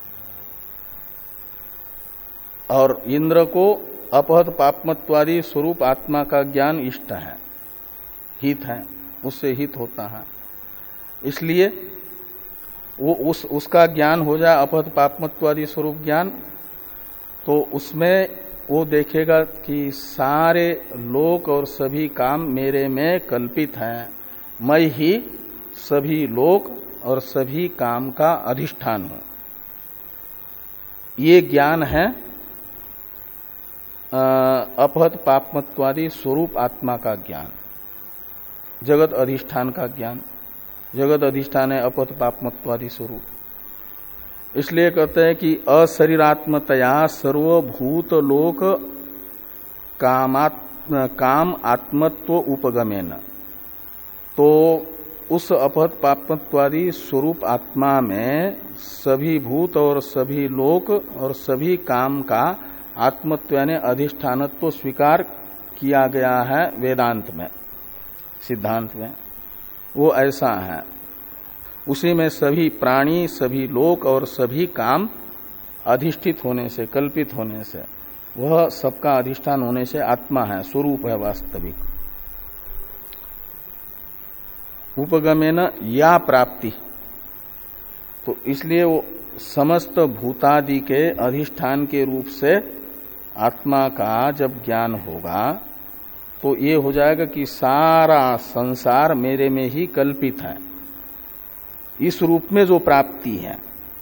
और इंद्र को अपहत पापमत्वादि स्वरूप आत्मा का ज्ञान इष्ट है, हित है, उससे हित होता है। इसलिए वो उस उसका ज्ञान हो जाए अपहत पापमत्वादि स्वरूप ज्ञान, तो उसमें वो देखेगा कि सारे लोक और सभी काम मेरे में कल्पित हैं, मैं ही सभी लोक और सभी काम का अधिष्ठान हूं। ये ज्ञान है अपहत पापमत्वादि स्वरूप आत्मा का ज्ञान, जगत अधिष्ठान का ज्ञान। जगत अधिष्ठान है अपत पापमत्वादि स्वरूप। इसलिए कहते हैं कि अशरीरात्मतया सर्वभूत लोक कामात्म काम आत्मत्व उपगमेन, तो उस अपहत पापत्वादि स्वरूप आत्मा में सभी भूत और सभी लोक और सभी काम का आत्मत्व यानी अधिष्ठानत्व स्वीकार किया गया है वेदांत में, सिद्धांत में। वो ऐसा है, उसी में सभी प्राणी, सभी लोक और सभी काम अधिष्ठित होने से, कल्पित होने से, वह सबका अधिष्ठान होने से आत्मा है, स्वरूप है वास्तविक। उपगमेन या प्राप्ति, तो इसलिए वो समस्त भूतादि के अधिष्ठान के रूप से आत्मा का जब ज्ञान होगा तो ये हो जाएगा कि सारा संसार मेरे में ही कल्पित है, इस रूप में जो प्राप्ति है।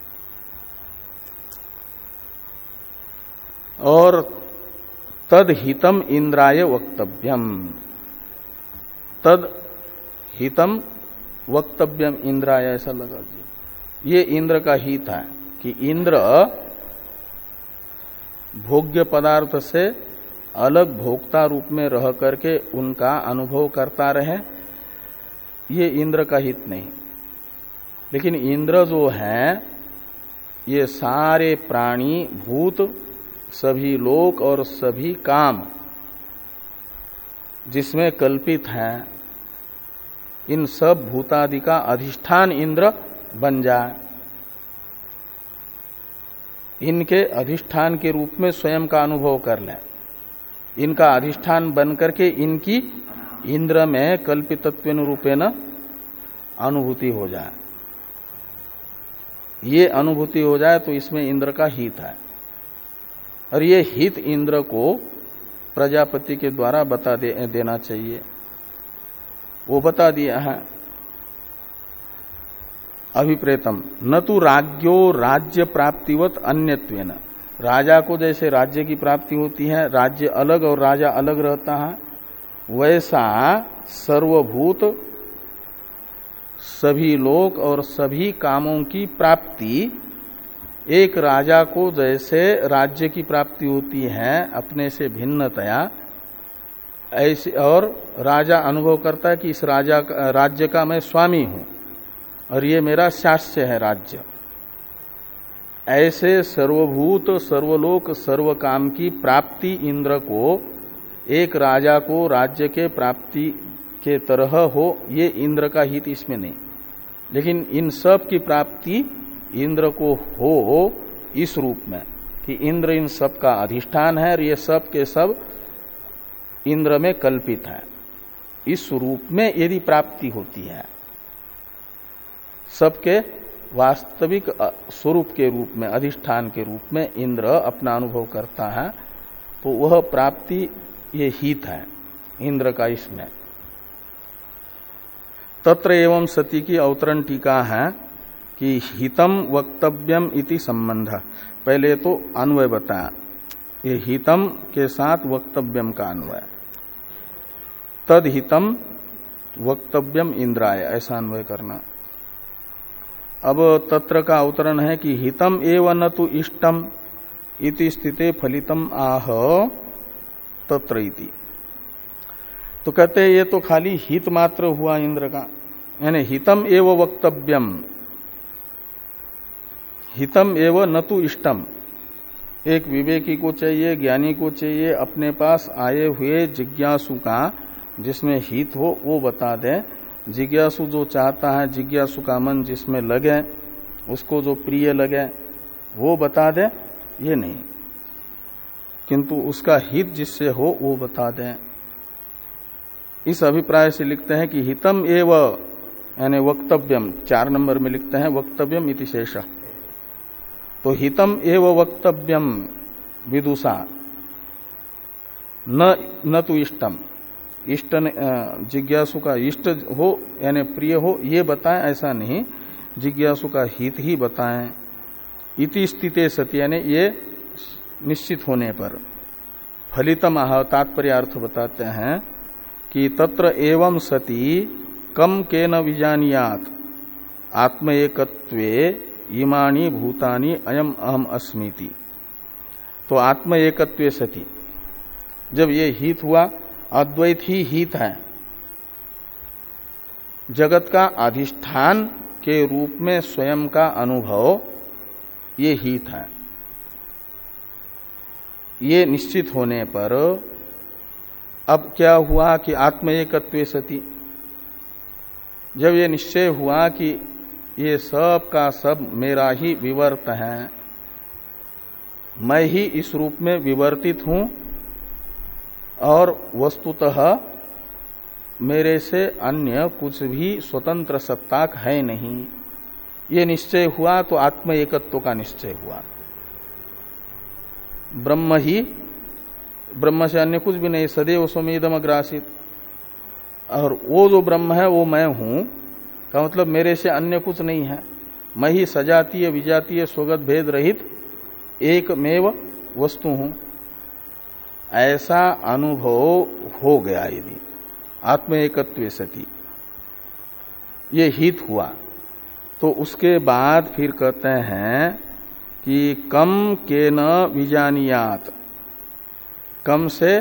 और तद हितम इंद्राय वक्तव्यम, तद हितम वक्तव्यम इंद्राय, ऐसा लगा दिया। ये इंद्र का हित है कि इंद्र भोग्य पदार्थ से अलग भोक्ता रूप में रह करके उनका अनुभव करता रहे, ये इंद्र का हित नहीं। लेकिन इंद्र जो है ये सारे प्राणी, भूत, सभी लोक और सभी काम जिसमें कल्पित है, इन सब भूतादि का अधिष्ठान इंद्र बन जाए, इनके अधिष्ठान के रूप में स्वयं का अनुभव कर लें, इनका अधिष्ठान बन करके इनकी इंद्र में कल्पितत्वेन रूपेण अनुभूति हो जाए। ये अनुभूति हो जाए तो इसमें इंद्र का हित है, और ये हित इंद्र को प्रजापति के द्वारा बता दे, देना चाहिए। वो बता दिया है, अभिप्रेतम न तो राज्यो राज्य प्राप्तिवत अन्यत्वेन, राजा को जैसे राज्य की प्राप्ति होती है, राज्य अलग और राजा अलग रहता है, वैसा सर्वभूत, सभी लोक और सभी कामों की प्राप्ति एक राजा को जैसे राज्य की प्राप्ति होती है अपने से भिन्नतया, ऐसे, और राजा अनुभव करता है कि इस राजा का, राज्य का मैं स्वामी हूं और ये मेरा शास्य है राज्य, ऐसे सर्वभूत, सर्वलोक, सर्व काम की प्राप्ति इंद्र को एक राजा को राज्य के प्राप्ति के तरह हो, ये इंद्र का हित इसमें नहीं। लेकिन इन सब की प्राप्ति इंद्र को हो इस रूप में कि इंद्र इन सब का अधिष्ठान है और ये सब के सब इंद्र में कल्पित है, इस रूप में यदि प्राप्ति होती है, सबके वास्तविक स्वरूप के रूप में, अधिष्ठान के रूप में इंद्र अपना अनुभव करता है, तो वह प्राप्ति ये हित है इंद्र का इसमें। तत्र एवं सती की अवतरण टीका है कि हितम वक्तव्यम इति संबंध। पहले तो अन्वय बताया, ये हितम के साथ वक्तव्यम का अन्वय, तद हितम वक्तव्यम इंद्राय, ऐसा अन्वय करना। अब तत्र का अवतरण है कि हितम एव न तु इष्टम इति स्थिते फलितम आह तत्र इति। तो कहते हैं ये तो खाली हित मात्र हुआ इंद्र का, यानी हितम एव वक्तव्यम, हितम एव न तु इष्टम। एक विवेकी को चाहिए, ज्ञानी को चाहिए, अपने पास आए हुए जिज्ञासु का जिसमें हित हो वो बता दे। जिज्ञासु जो चाहता है, जिज्ञासु का मन जिसमें लगे, उसको जो प्रिय लगे वो बता दे, ये नहीं, किंतु उसका हित जिससे हो वो बता दें। इस अभिप्राय से लिखते हैं कि हितम एव यानी वक्तव्यम, चार नंबर में लिखते हैं वक्तव्यम इति शेष। तो हितम एव वक्तव्यम विदुषा न न तो इष्टम, इष्ट जिज्ञासु का इष्ट हो यानी प्रिय हो ये बताएं, ऐसा नहीं, जिज्ञासु का हित ही बताएं। इति स्थिते सति यानी ये निश्चित होने पर। फलितम आह तात्पर्य अर्थ बताते हैं कि तत्र एवं सति कम के न विजानियात आत्म एकत्वे इमानी भूतानि अयम अहम अस्मीति। तो आत्म एकत्वे सति, जब ये हित हुआ, अद्वैत ही हित है, जगत का अधिष्ठान के रूप में स्वयं का अनुभव ये हित है। ये निश्चित होने पर अब क्या हुआ कि आत्म एकत्वे सति, जब ये निश्चय हुआ कि ये सब का सब मेरा ही विवर्त है, मैं ही इस रूप में विवर्तित हूं और वस्तुतः मेरे से अन्य कुछ भी स्वतंत्र सत्ताक है नहीं, ये निश्चय हुआ तो आत्म एकत्व का निश्चय हुआ। ब्रह्म ही, ब्रह्म से अन्य कुछ भी नहीं, सदैव स्वमेदम अग्रासित, और वो जो ब्रह्म है वो मैं हूं का मतलब मेरे से अन्य कुछ नहीं है, मैं ही सजातीय विजातीय स्वगत भेद रहित एकमेव वस्तु हूं। ऐसा अनुभव हो गया यदि आत्म एकत्वे सति, ये हित हुआ, तो उसके बाद फिर कहते हैं कि कम के न विजानियात, कम से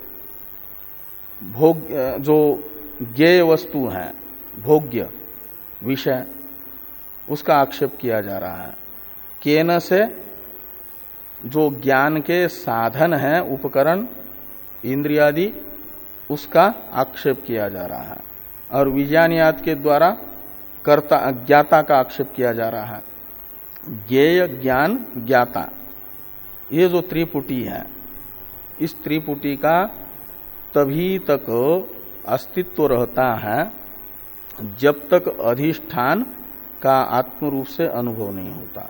भोग जो ज्ञेय वस्तु है, भोग्य विषय, उसका आक्षेप किया जा रहा है। केन से जो ज्ञान के साधन है, उपकरण इंद्रियादि, उसका आक्षेप किया जा रहा है। और विज्ञानियात के द्वारा कर्ता ज्ञाता का आक्षेप किया जा रहा है। ज्ञेय ज्ञान ज्ञाता, ये जो त्रिपुटी है, इस त्रिपुटी का तभी तक अस्तित्व रहता है जब तक अधिष्ठान का आत्म रूप से अनुभव नहीं होता।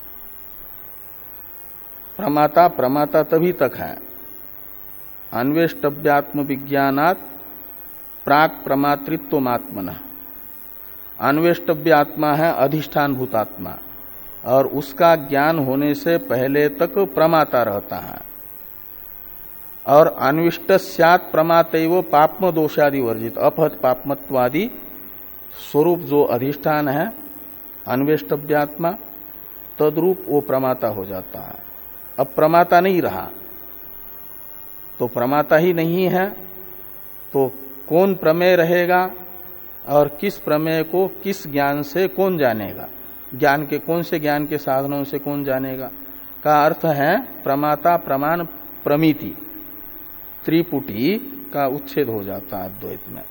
प्रमाता प्रमाता तभी तक है, अन्वेष्टव्यात्म विज्ञानात् प्राक प्रमातृत्वमात्मनः। अन्वेष्टव्य आत्मा है अधिष्ठान भूतात्मा, और उसका ज्ञान होने से पहले तक प्रमाता रहता है। और अन्विष्ट स्यात् प्रमातैव पाप्म दोषादि वर्जित, अपहत पापमत्वादि स्वरूप जो अधिष्ठान है अन्वेष्टव्यात्मा, तद्रूप वो प्रमाता हो जाता है। अब प्रमाता नहीं रहा, तो प्रमाता ही नहीं है, तो कौन प्रमेय रहेगा और किस प्रमेय को किस ज्ञान से कौन जानेगा, ज्ञान के कौन से ज्ञान के साधनों से कौन जानेगा, का अर्थ है प्रमाता प्रमाण प्रमिति, त्रिपुटी का उच्छेद हो जाता है अद्वैत में।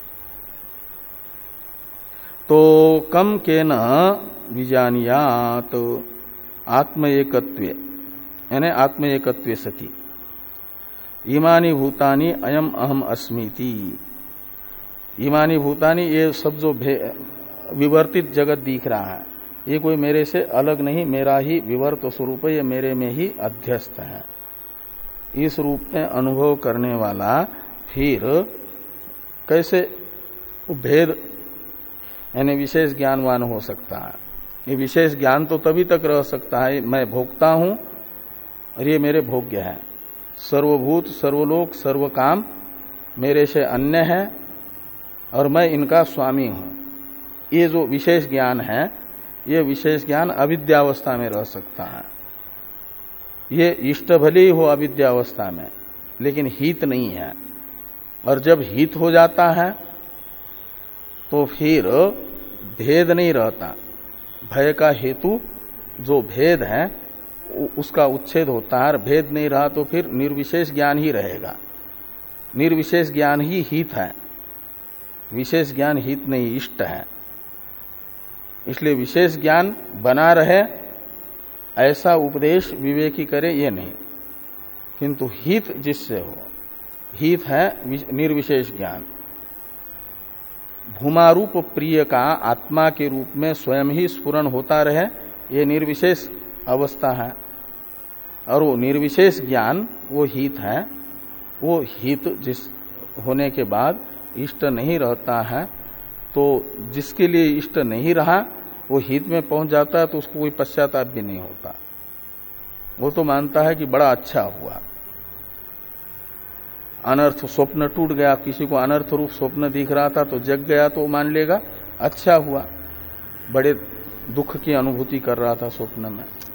तो कम के न विजानियात आत्म एकत्वे, यानी आत्म एकत्वे सति, इमानी भूतानि अयम अहम अस्मीति। इमानी भूतानि, ये सब जो विवर्तित जगत दिख रहा है, ये कोई मेरे से अलग नहीं, मेरा ही विवर्त स्वरूप है, ये मेरे में ही अध्यस्त है। इस रूप में अनुभव करने वाला फिर कैसे भेद यानी विशेष ज्ञानवान हो सकता है? ये विशेष ज्ञान तो तभी तक रह सकता है, मैं भोगता हूं और ये मेरे भोग्य है, सर्वभूत सर्वलोक सर्वकाम मेरे से अन्य है और मैं इनका स्वामी हूं। ये जो विशेष ज्ञान है, ये विशेष ज्ञान अविद्यावस्था में रह सकता है। ये इष्ट भले ही हो अविद्यावस्था में, लेकिन हित नहीं है। और जब हित हो जाता है तो फिर भेद नहीं रहता, भय का हेतु जो भेद है उसका उच्छेद होता है। भेद नहीं रहा तो फिर निर्विशेष ज्ञान ही रहेगा, निर्विशेष ज्ञान ही हित है, विशेष ज्ञान हित नहीं, इष्ट है। इसलिए विशेष ज्ञान बना रहे ऐसा उपदेश विवेकी करे ये नहीं, किंतु हित जिससे हो, हित है निर्विशेष ज्ञान। भूमारूप प्रिय का आत्मा के रूप में स्वयं ही स्फुरन होता रहे, ये निर्विशेष अवस्था है। और वो निर्विशेष ज्ञान वो हित है। वो हित जिस होने के बाद इष्ट नहीं रहता है, तो जिसके लिए इष्ट नहीं रहा वो हित में पहुंच जाता है तो उसको कोई पश्चाताप भी नहीं होता। वो तो मानता है कि बड़ा अच्छा हुआ, अनर्थ स्वप्न टूट गया, किसी को अनर्थ रूप स्वप्न दिख रहा था तो जग गया तो मान लेगा अच्छा हुआ, बड़े दुख की अनुभूति कर रहा था स्वप्न में।